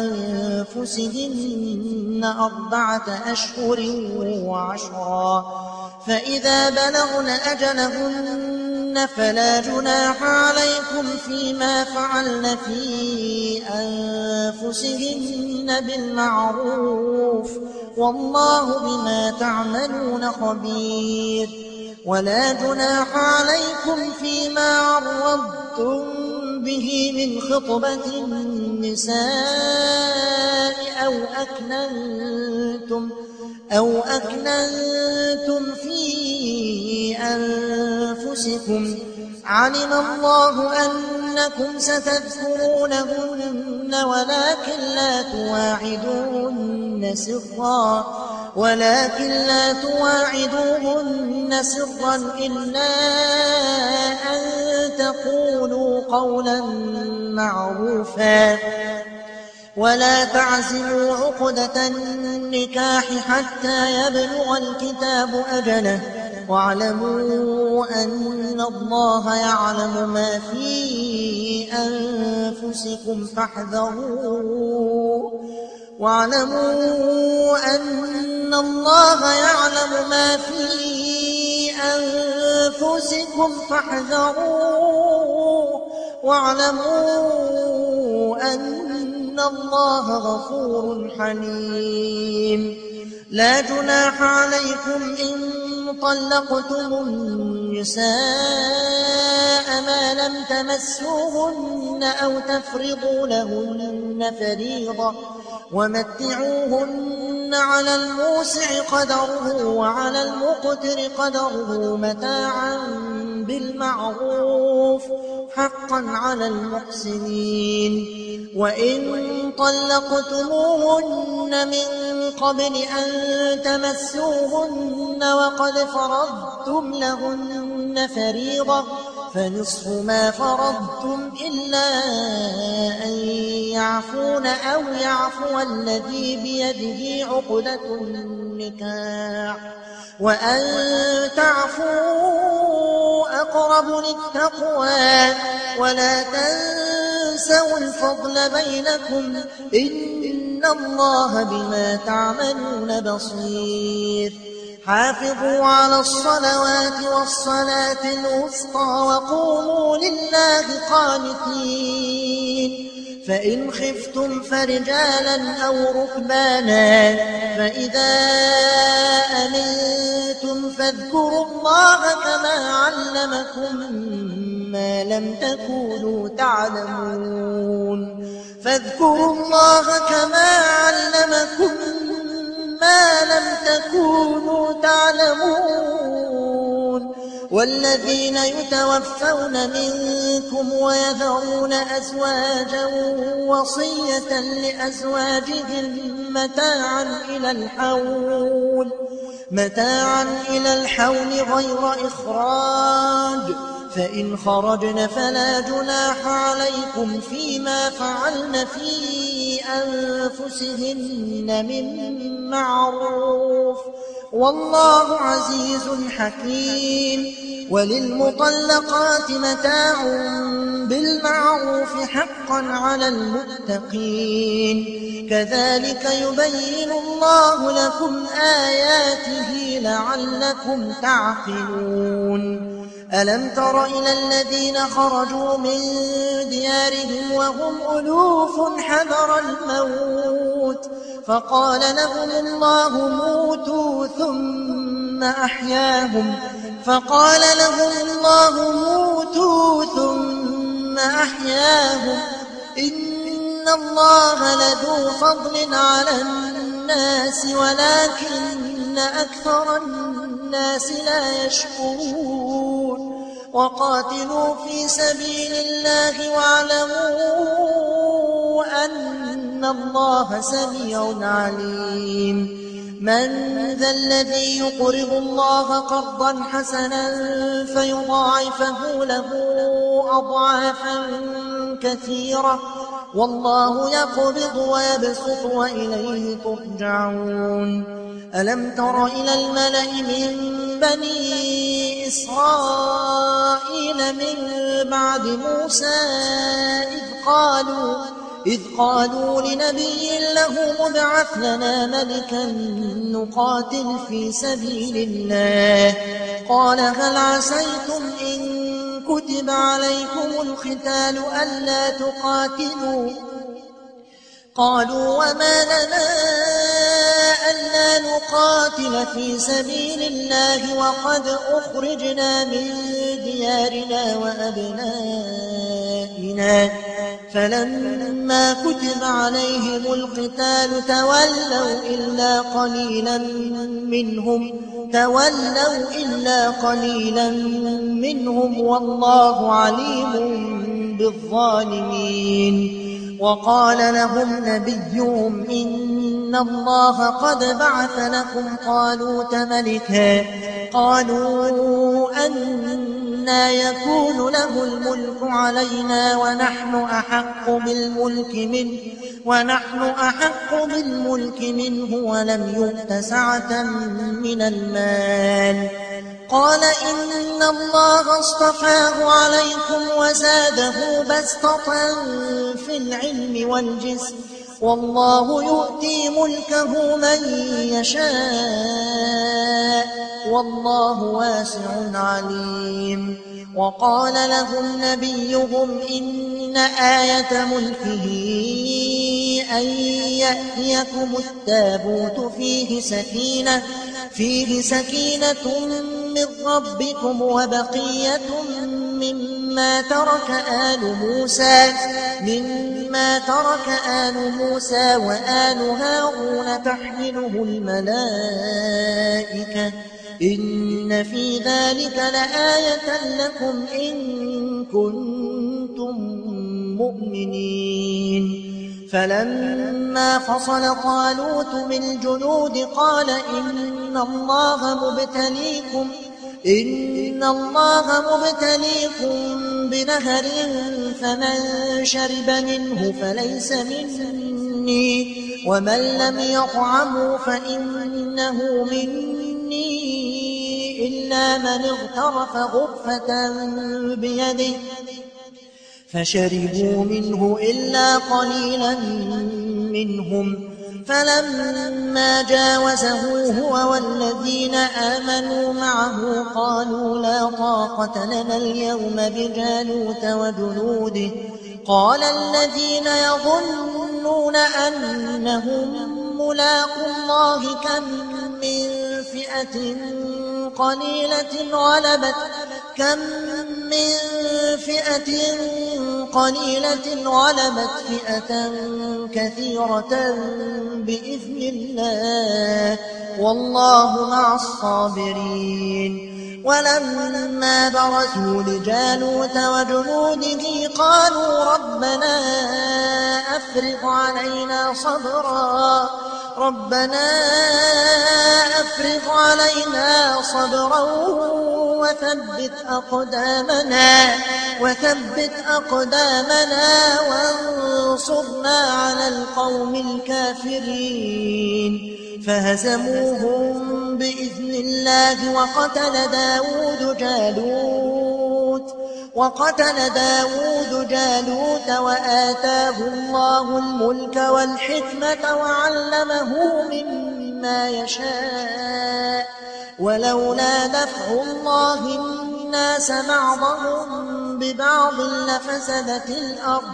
بأنفسهن أربعة أشهر وعشرا، فإذا بلغن أجلهن فلا جناح عليكم فيما فعلن في أنفسهن بالمعروف، والله بما تعملون خبير. ولا جناح عليكم فيما عرضتم به من خطبة النساء أو أكننتم أو أكننتم في أنفسكم، علم الله أنكم ستذكرونهن ولكن لا تواعدوهن سرا ولكن لا تواعدوهن سرا إلا أن تقولوا قولا معروفا، ولا تعزموا عقدة النكاح حتى يبلغ الكتاب أجله، واعلموا أن الله يعلم ما في أنفسكم فاحذروه واعلموا أن الله يعلم ما في أنفسكم فاحذروه واعلموا أن الله غفور حليم. لا جناح عليكم إن طلقتم النساء ما لم تمسوهن أو تفرضوا لهن فريضة، ومتعوهن على الموسع قدره وعلى المقتر قدره متاعا بالمعروف حقا على المحسنين. وإن طلقتموهن من قبل أن تمسوهن وقد فرضتم لهن فريضة فنصف ما فرضتم إلا أن يعفون أو يعفو الذي بيده عقدة النكاح، وأن تعفوا أقرب للتقوى، ولا تنسوا الفضل بينكم إن الله بما تعملون بصير. حافظوا على الصلوات والصلاة الوسطى وقوموا لله قانتين. فإن خفتم فرجالا أو ركبانا فإذا أمنتم فاذكروا الله كما علمكم ما لم تكونوا تعلمون فاذكروا الله كما علمكم ما لم تكونوا تعلمون. والذين يتوفون منكم ويذرون أزواجا وصية لأزواجهم متاعا إلى الحول متاعا إلى الحول غير إخراج، فإن خرجن فلا جناح عليكم فيما فعلن في أنفسهن من معروف، والله عزيز حكيم. وللمطلقات متاع بالمعروف حقا على المتقين، كذلك يبين الله لكم آياته لعلكم تعقلون. ألم تر إلى الذين خرجوا من ديارهم وهم ألوف حذر الموت فقال لهم الله موتوا ثم أحياهم فقال لهم الله موتوا ثم أحياهم إن الله لذو فضل على الناس ولكن أكثر الناس لا يشكرون وقاتلوا في سبيل الله واعلموا أن الله سميع عليم من ذا الذي يقرض الله قرضا حسنا فيضاعفه له أضعافا كثيرة والله يقبض ويبسط وإليه ترجعون ألم تر إلى الملأ من بني إسرائيل من بعد موسى إذ قالوا إذ قالوا لنبي له مبعث لنا ملكا نقاتل في سبيل الله قال هل عسيتم إن كتب عليكم القتال ألا تقاتلوا قالوا وما لنا ألا نقاتل في سبيل الله وقد أخرجنا من ديارنا وأبنائنا فلما كتب عليهم القتال تولوا إلا قليلا منهم تولوا إلا قليلا منهم والله عليم بالظالمين وقال لهم نبيهم إن الله قد بعث لكم طالوت ملكا قالوا أنى يكون له الملك علينا ونحن أحق بالملك منه ونحن أحق بالملك منه ولم يؤت سعة من المال قال إن الله اصطفاه عليكم وزاده بسطة في العلم والجسم والله يؤتي ملكه من يشاء والله واسع عليم وقال لهم نبيهم إن آية ملكه أن يأتيكم التابوت فيه سكينة فيه سكينة من ربكم وبقية مما ترك آل موسى مما ترك آل موسى وآل هارون تحمله الملائكة إن في ذلك لآية لكم إن كنتم مؤمنين فلما فصل طالوت بالجنود قال إن الله مبتليكم إن الله مبتليكم بنهر فمن شرب منه فليس مني ومن لم يطعمه فإنه مني إلا من اغترف غرفة بيده فشربوا منه إلا قليلا منهم فلما جاوزه هو والذين آمنوا معه قالوا لا طاقة لنا اليوم بجالوت وجنوده قال الذين يظنون أنهم ملاقوا الله كم من فئة قليلة غلبت كم من فئة قليلة غلبت فئة كثيرة بإذن الله والله مع الصابرين ولما برزوا لجالوت وجنوده قالوا ربنا أفرغ علينا صبرا ربنا أفرغ علينا صبرا وثبت أقدامنا وثبت أقدامنا وانصرنا على القوم الكافرين فهزموهم بإذن الله وقتل داود جالوت وقتل داود جالوت وآتاه الله الملك والحكمة وعلمه مما يشاء ولولا دفع الله الناس بعضهم ببعض لفسدت الأرض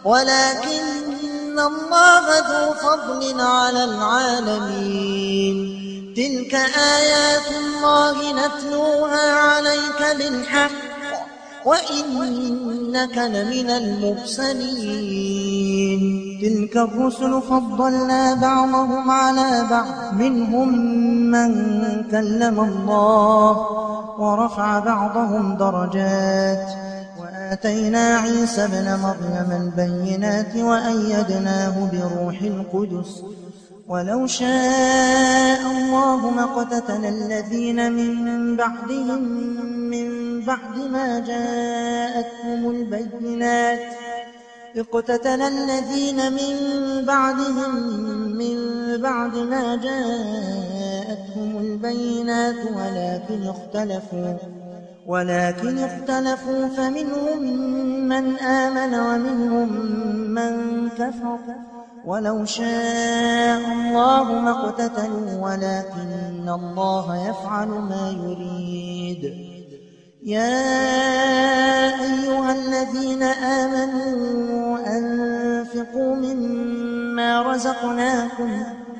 ولكن الله ذو فضل على العالمين تلك آيات الله نتلوها عليك بالحق وإنك لمن المرسلين تلك الرسل فضلنا بعضهم على بعض منهم من كلم الله ورفع بعضهم درجات وآتينا عيسى ابن مريم البينات وأيدناه بروح القدس ولو شاء الله ما اقتتل الذين من بعدهم من بعد ما جاءتهم البينات اقتتل الذين من بعدهم من بعد ما جاءتهم البينات ولكن اختلفوا ولكن اختلفوا فمنهم من آمن ومنهم من كفر ولو شاء الله ما اقتتلوا ولكن الله يفعل ما يريد يا أيها الذين آمنوا أنفقوا مما رزقناكم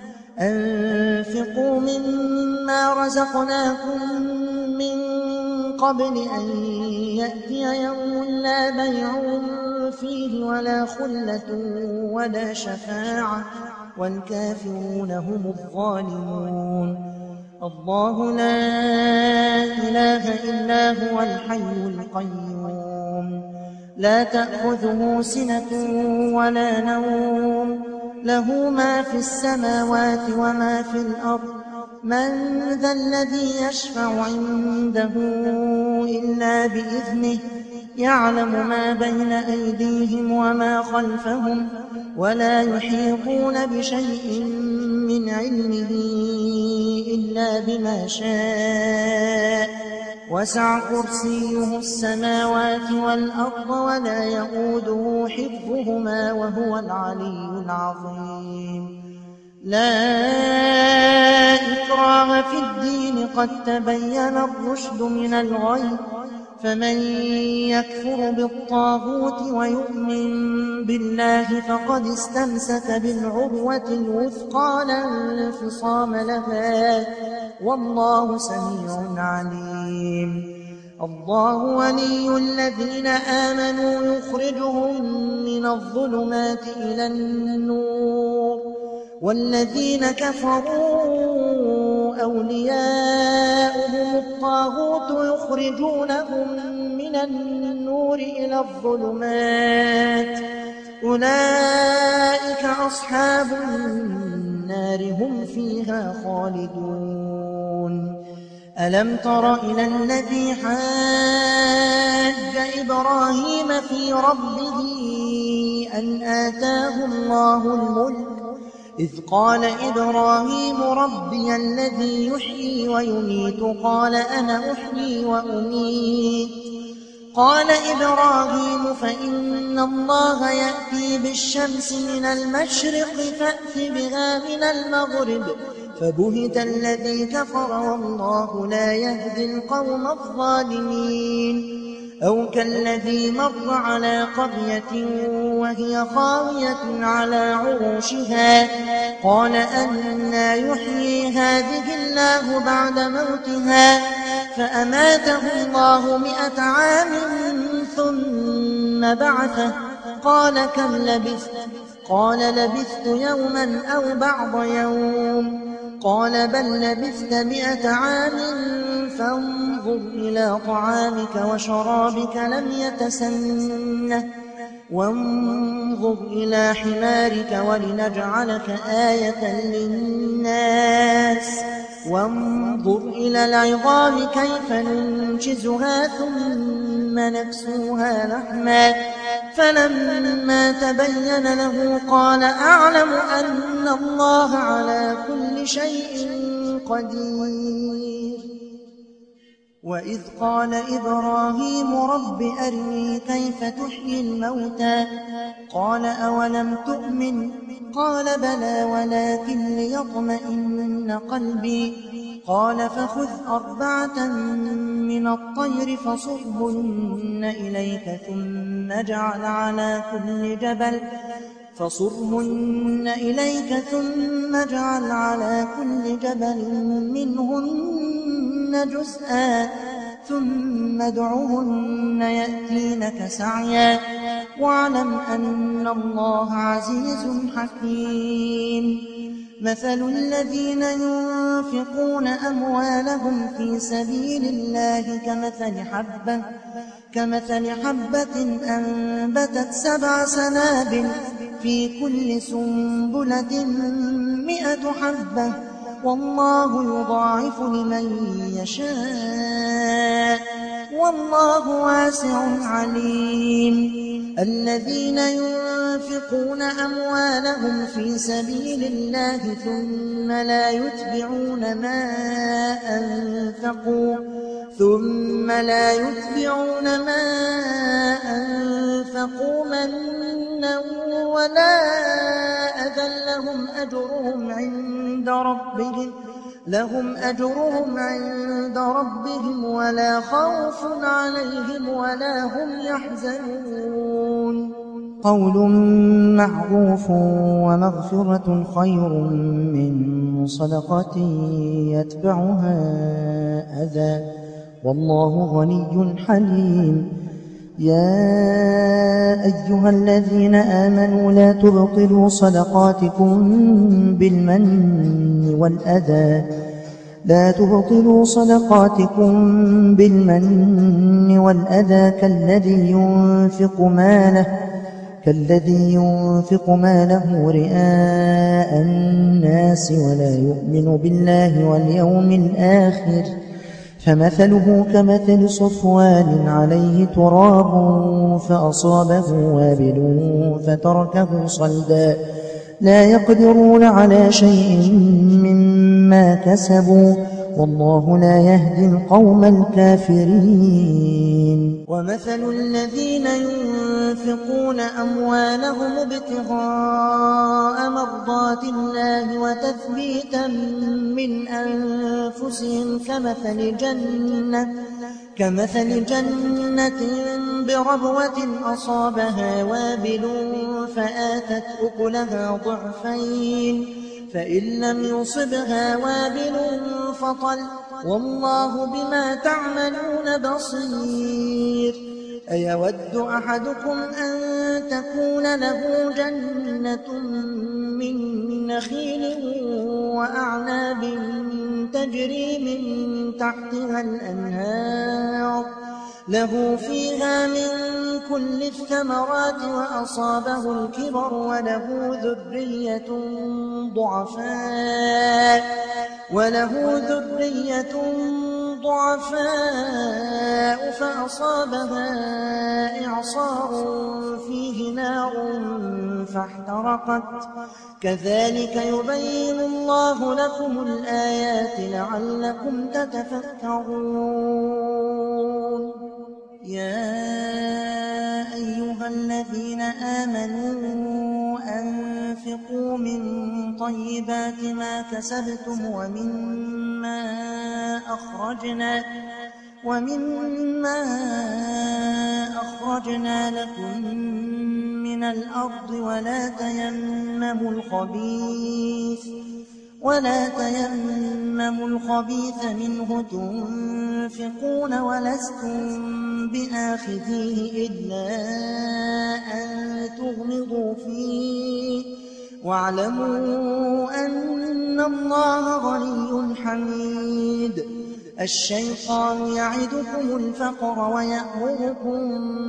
أنفقوا مما رزقناكم من قبل أن يأتي يوم لا بيع فيه ولا خلة ولا شفاعة والكافرون هم الظالمون الله لا إله إلا هو الحي القيوم لا تأخذه سنة ولا نوم له ما في السماوات وما في الأرض من ذا الذي يشفع عنده إلا بإذنه يعلم ما بين أيديهم وما خلفهم ولا يحيطون بشيء من علمه إلا بما شاء وسع كرسيه السماوات والأرض ولا يئوده حفظهما وهو العلي العظيم لا إكراه في الدين قد تبين الرشد من الغي فمن يكفر بالطاغوت ويؤمن بالله فقد استمسك بالعروة الوثقى لا انفصام لها والله سميع عليم الله ولي الذين آمنوا يخرجهم من الظلمات إلى النور والذين كفروا أولياؤهم الطاغوت يخرجونهم من النور إلى الظلمات أولئك أصحاب النار هم فيها خالدون ألم تر إلى الذي حاج إبراهيم في ربه أن آتاه الله الملك إذ قال إبراهيم ربي الذي يحيي ويميت قال أنا أحيي وأميت قال إبراهيم فإن الله يأتي بالشمس من المشرق فأت بها من المغرب فبهت الذي كفر والله لا يهدي القوم الظالمين أو كالذي مر على قرية وهي خاوية على عروشها قال أنى يحيي هذه الله بعد موتها فأماته الله مئة عام ثم بعثه قال كم لبثت قال لبثت يوما أو بعض يوم قال بل لبثت مئة عام فانظر إلى طعامك وشرابك لم يتسنه وانظر إلى حمارك ولنجعلك آية للناس وانظر إلى العظام كيف ننشزها ثم نكسوها لحما فلما تبين له قال أعلم أن الله على كل شيء قدير وإذ قال إبراهيم رب أرني كيف تحيي الموتى قال أولم تؤمن قال بلى ولكن ليطمئن قلبي قال فخذ أربعة من الطير فصرهن إليك ثم اجعل على كل جبل فصرهن إليك ثم اجعل على كل جبل منهن جزءا ثم ادعهن يأتينك سعيا واعلم أن الله عزيز حكيم مثل الذين ينفقون أموالهم في سبيل الله كمثل حبة كمثل حبة أنبتت سبع سنابل في كل سنبلة مئة حبة والله يضاعف لمن يشاء والله واسع عليم الذين ينفقون أموالهم في سبيل الله ثم لا يتبعون ما أنفقوا ثم لا يتبعون ما أنفقوا منا ولا أذى لهم أجرهم عند ربهم لهم أجرهم عند ربهم ولا خوف عليهم ولا هم يحزنون قول معروف ومغفرة خير من صدقة يتبعها أذى والله غني حليم يا أيها الذين آمنوا لا تبطلوا صدقاتكم بالمن والأذى لا تبطلوا صدقاتكم بالمن والأذى كالذي ينفق ماله كالذي ينفق ماله رئاء الناس ولا يؤمن بالله واليوم الآخر فمثله كمثل صفوان عليه تراب فأصابه وابل فتركه صلدا لا يقدرون على شيء مما كسبوا والله لا يهدي القوم الكافرين ومثل الذين ينفقون أموالهم ابتغاء مرضات الله وتثبيتا من أنفسهم كمثل جنة كمثل جنة بربوة أصابها وابل فآتت أكلها ضعفين فإن لم يصبها وابل فطل والله بما تعملون بصير أيود أحدكم أن تكون له جنة من نخيل وأعناب تجري من تحتها الأنهار له فيها من كل الثمرات وأصابه الكبر وله ذرية ضعفاء وله ذرية ضعفاء فأصابها إعصار فيه نار فاحترقت كذلك يبين الله لكم الآيات لعلكم تتفكرون يا أيها الذين آمنوا أنفقوا من طيبات ما كسبتم ومما أخرجنا ومما أخرجنا لكم من الأرض ولا تيمموا الخبيث ولا تيمموا الخبيث منه تنفقون ولستم بآخذيه إلا أن تغمضوا فيه واعلموا أن الله غني حميد الشيطان يعدكم الفقر ويأمركم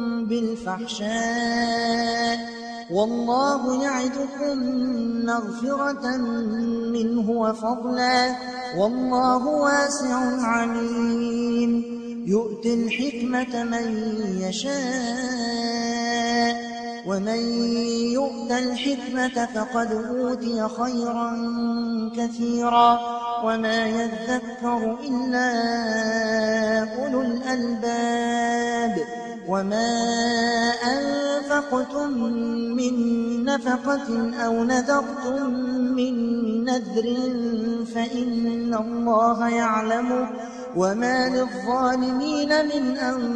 بالفحشاء والله يعدكم مغفرة منه وفضلا والله واسع عليم يؤتي الحكمة من يشاء ومن يؤت الحكمة فقد أوتي خيرا كثيرا وما يذكر إلا أولو الألباب وما أنفقتم من نفقة أو نذرتم من نذر فإن الله يعلمه وما للظالمين من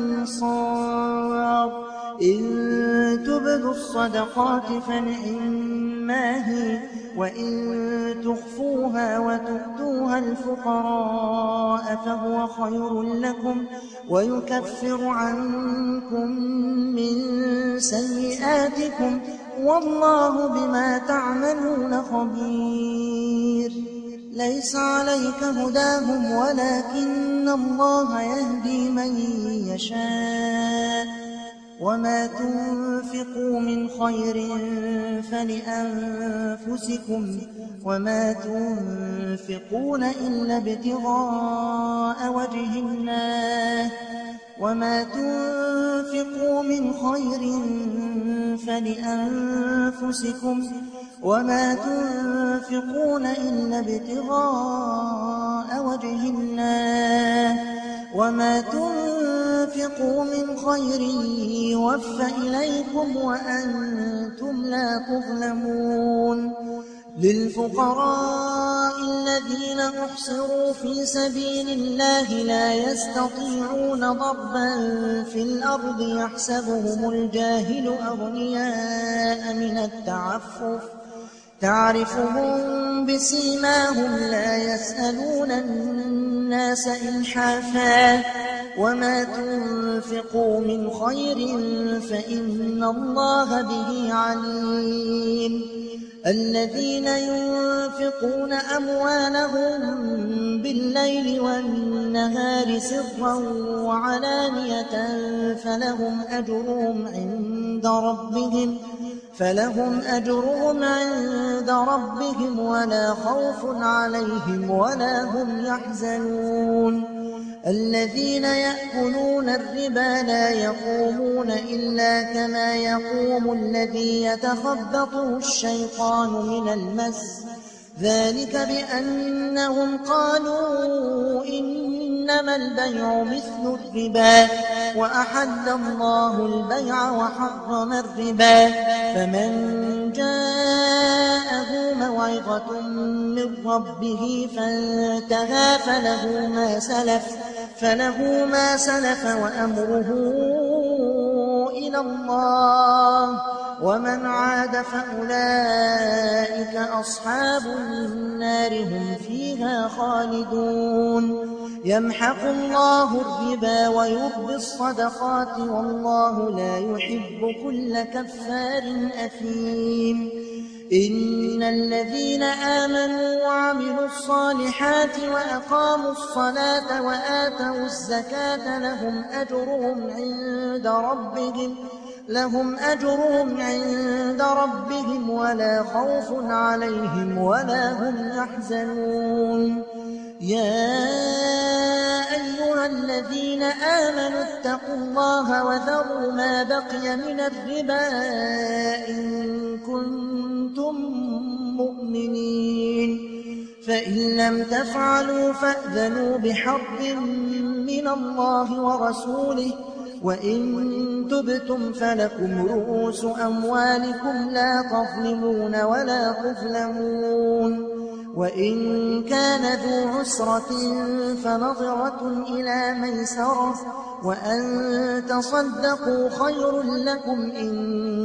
أنصار إن تبدوا الصدقات فنعما هي وإن تخفوها وتؤتوها الفقراء فهو خير لكم ويكفر عنكم من سيئاتكم والله بما تعملون خبير. ليس عليك هداهم ولكن الله يهدي من يشاء وما تنفقوا من خير فلأنفسكم وما تنفقون إلا ابتغاء وجه الله وما تنفقوا من خير فلأنفسكم وما تنفقون إلا ابتغاء وجه الله وما تنفقوا من خير يوفى إليكم وأنتم لا تظلمون. للفقراء الذين أحصروا في سبيل الله لا يستطيعون ضربا في الأرض يحسبهم الجاهل أغنياء من التعفف تعرفهم بسيماهم لا يسألون الناس إلحافا وما تنفقوا من خير فإن الله به عليم. الذين ينفقون أموالهم بالليل والنهار سرا وعلانية فلهم أجرهم عند ربهم فلهم أجرهم عند ربهم ولا خوف عليهم ولا هم يحزنون. الذين يأكلون الربا لا يقومون إلا كما يقوم الذي يتخبطه الشيطان من المس ذلك بأنهم قالوا إنما البيع مثل الربا وأحل الله البيع وحرم الربا فمن جاءه موعظة من ربه فانتهى فله ما سلف فله ما سلف وأمره إلى الله ومن عاد فأولئك أصحاب النار هم فيها خالدون. يمحق الله الربا ويربي الصدقات والله لا يحب كل كفار أثيم. إن الذين آمنوا وعملوا الصالحات وأقاموا الصلاة وآتوا الزكاة لهم أجرهم عند ربهم لهم أجرهم عند ربهم ولا خوف عليهم ولا هم يحزنون. يا أيها الذين آمنوا اتقوا الله وذروا ما بقي من الربا إن كنتم مؤمنين فإن لم تفعلوا فأذنوا بحرب من الله ورسوله وإن تبتم فلكم رؤوس أموالكم لا تظلمون ولا تظلمون. وإن كان ذو عسرة فنظرة إلى ميسرة وأن تصدقوا خير لكم إن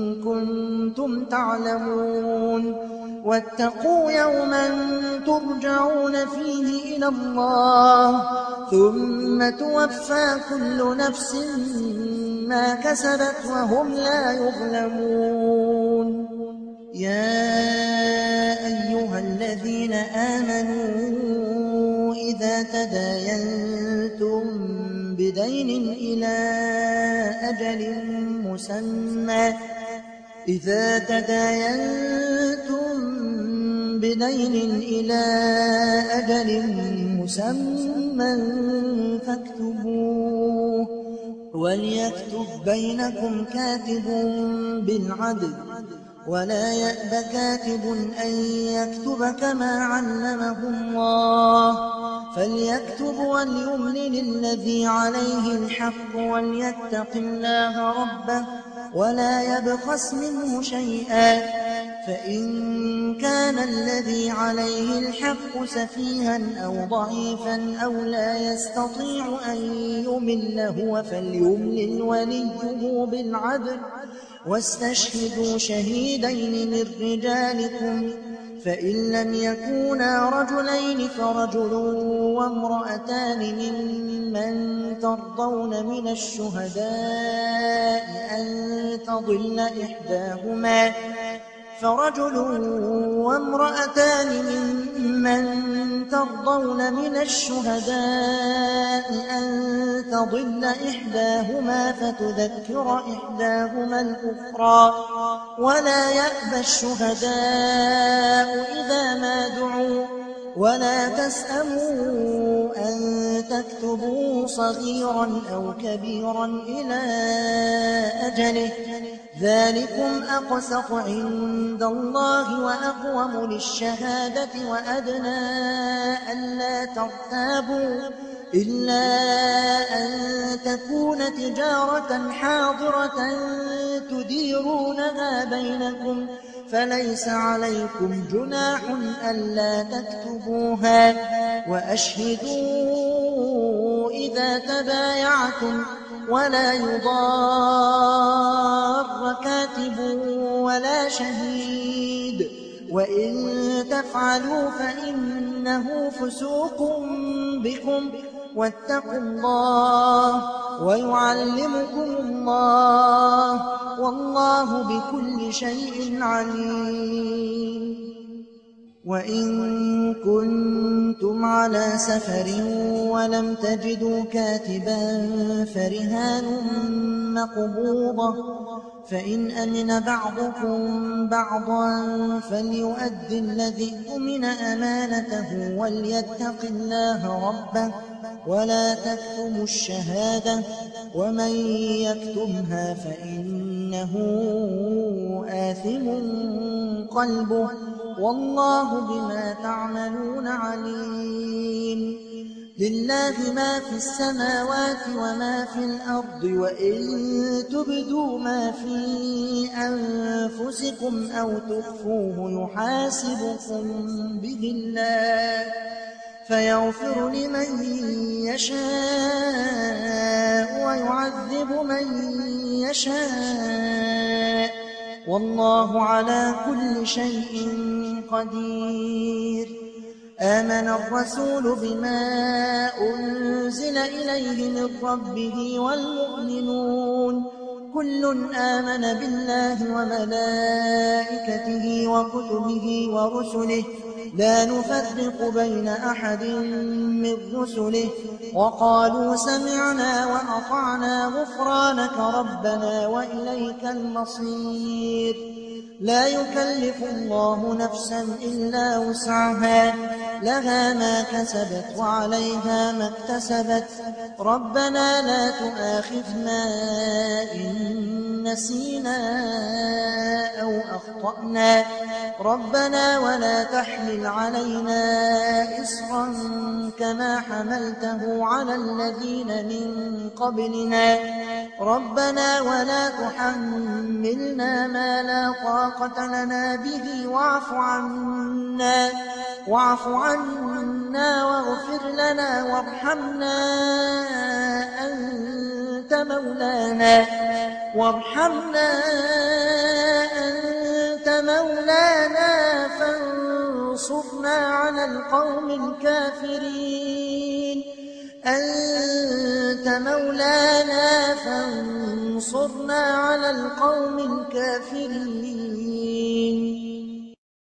كنتم تعلمون. واتقوا يوما ترجعون فيه إلى الله ثم توفى كل نفس ما كسبت وهم لا يظلمون. يا أيها الذين آمنوا إذا تداينتم بدين إلى أجل مسمى إذا تداينتم بدين إلى أجل مسمى فاكتبوه وليكتب بينكم كاتب بالعدل ولا يأب كاتب أن يكتب كما علمه الله فليكتب وليملل الذي عليه الحق وليتق الله ربه ولا يبخس منه شيئا فإن كان الذي عليه الحق سفيها أو ضعيفا أو لا يستطيع أن يمل هو فليملل وليه بالعدل واستشهدوا شهيدين من رجالكم فإن لم يكونا رجلين فرجل وامرأتان ممن ترضون من الشهداء أن تضل إحداهما فرجل وامرأتان ممن ترضون من الشهداء أن تضل إحداهما فتذكر إحداهما الأخرى ولا يأبى الشهداء إذا ما دعوا ولا تسأموا أن تكتبوا صغيرا أو كبيرا إلى أجله ذلكم أقسط عند الله وأقوم للشهادة وأدنى ألا ترتابوا إلا أن تكون تجارة حاضرة تديرونها بينكم فليس عليكم جناح ألا تكتبوها وأشهدوا إذا تبايعتم ولا يضار كاتب ولا شهيد وإن تفعلوا فإنه فسوق بكم واتقوا الله ويعلمكم الله والله بكل شيء عليم. وإن كنتم على سفر ولم تجدوا كاتبا فرهان مقبوضة فإن أمن بعضكم بعضا فليؤد الذي أؤمن أمانته وليتق الله ربه ولا تكتموا الشهادة ومن يكتمها فإنه آثم قلبه والله بما تعملون عليم. لله ما في السماوات وما في الأرض وإن تبدوا ما في أنفسكم أو تخفوه يحاسبكم به الله فيغفر لمن يشاء ويعذب من يشاء والله على كل شيء قدير. آمن الرسول بما أنزل إليه من ربه والمؤمنون كل آمن بالله وملائكته وكتبه ورسله لا نفرق بين أحد من رسله وقالوا سمعنا وأطعنا غفرانك ربنا وإليك المصير. لا يكلف الله نفسا إلا وسعها لها ما كسبت وعليها ما اكتسبت ربنا لا تؤاخذنا إن نسينا أو أخطأنا ربنا ولا تحمل علينا إصرا كما حملته على الذين من قبلنا ربنا ولا تحملنا ما لا طاقة لنا به واعف عنا واعف عنا واغفر لنا وارحمنا أنت مولانا وارحمنا أنت مولانا فانصرنا على القوم الكافرين أنت مولانا فانصرنا على القوم الكافرين.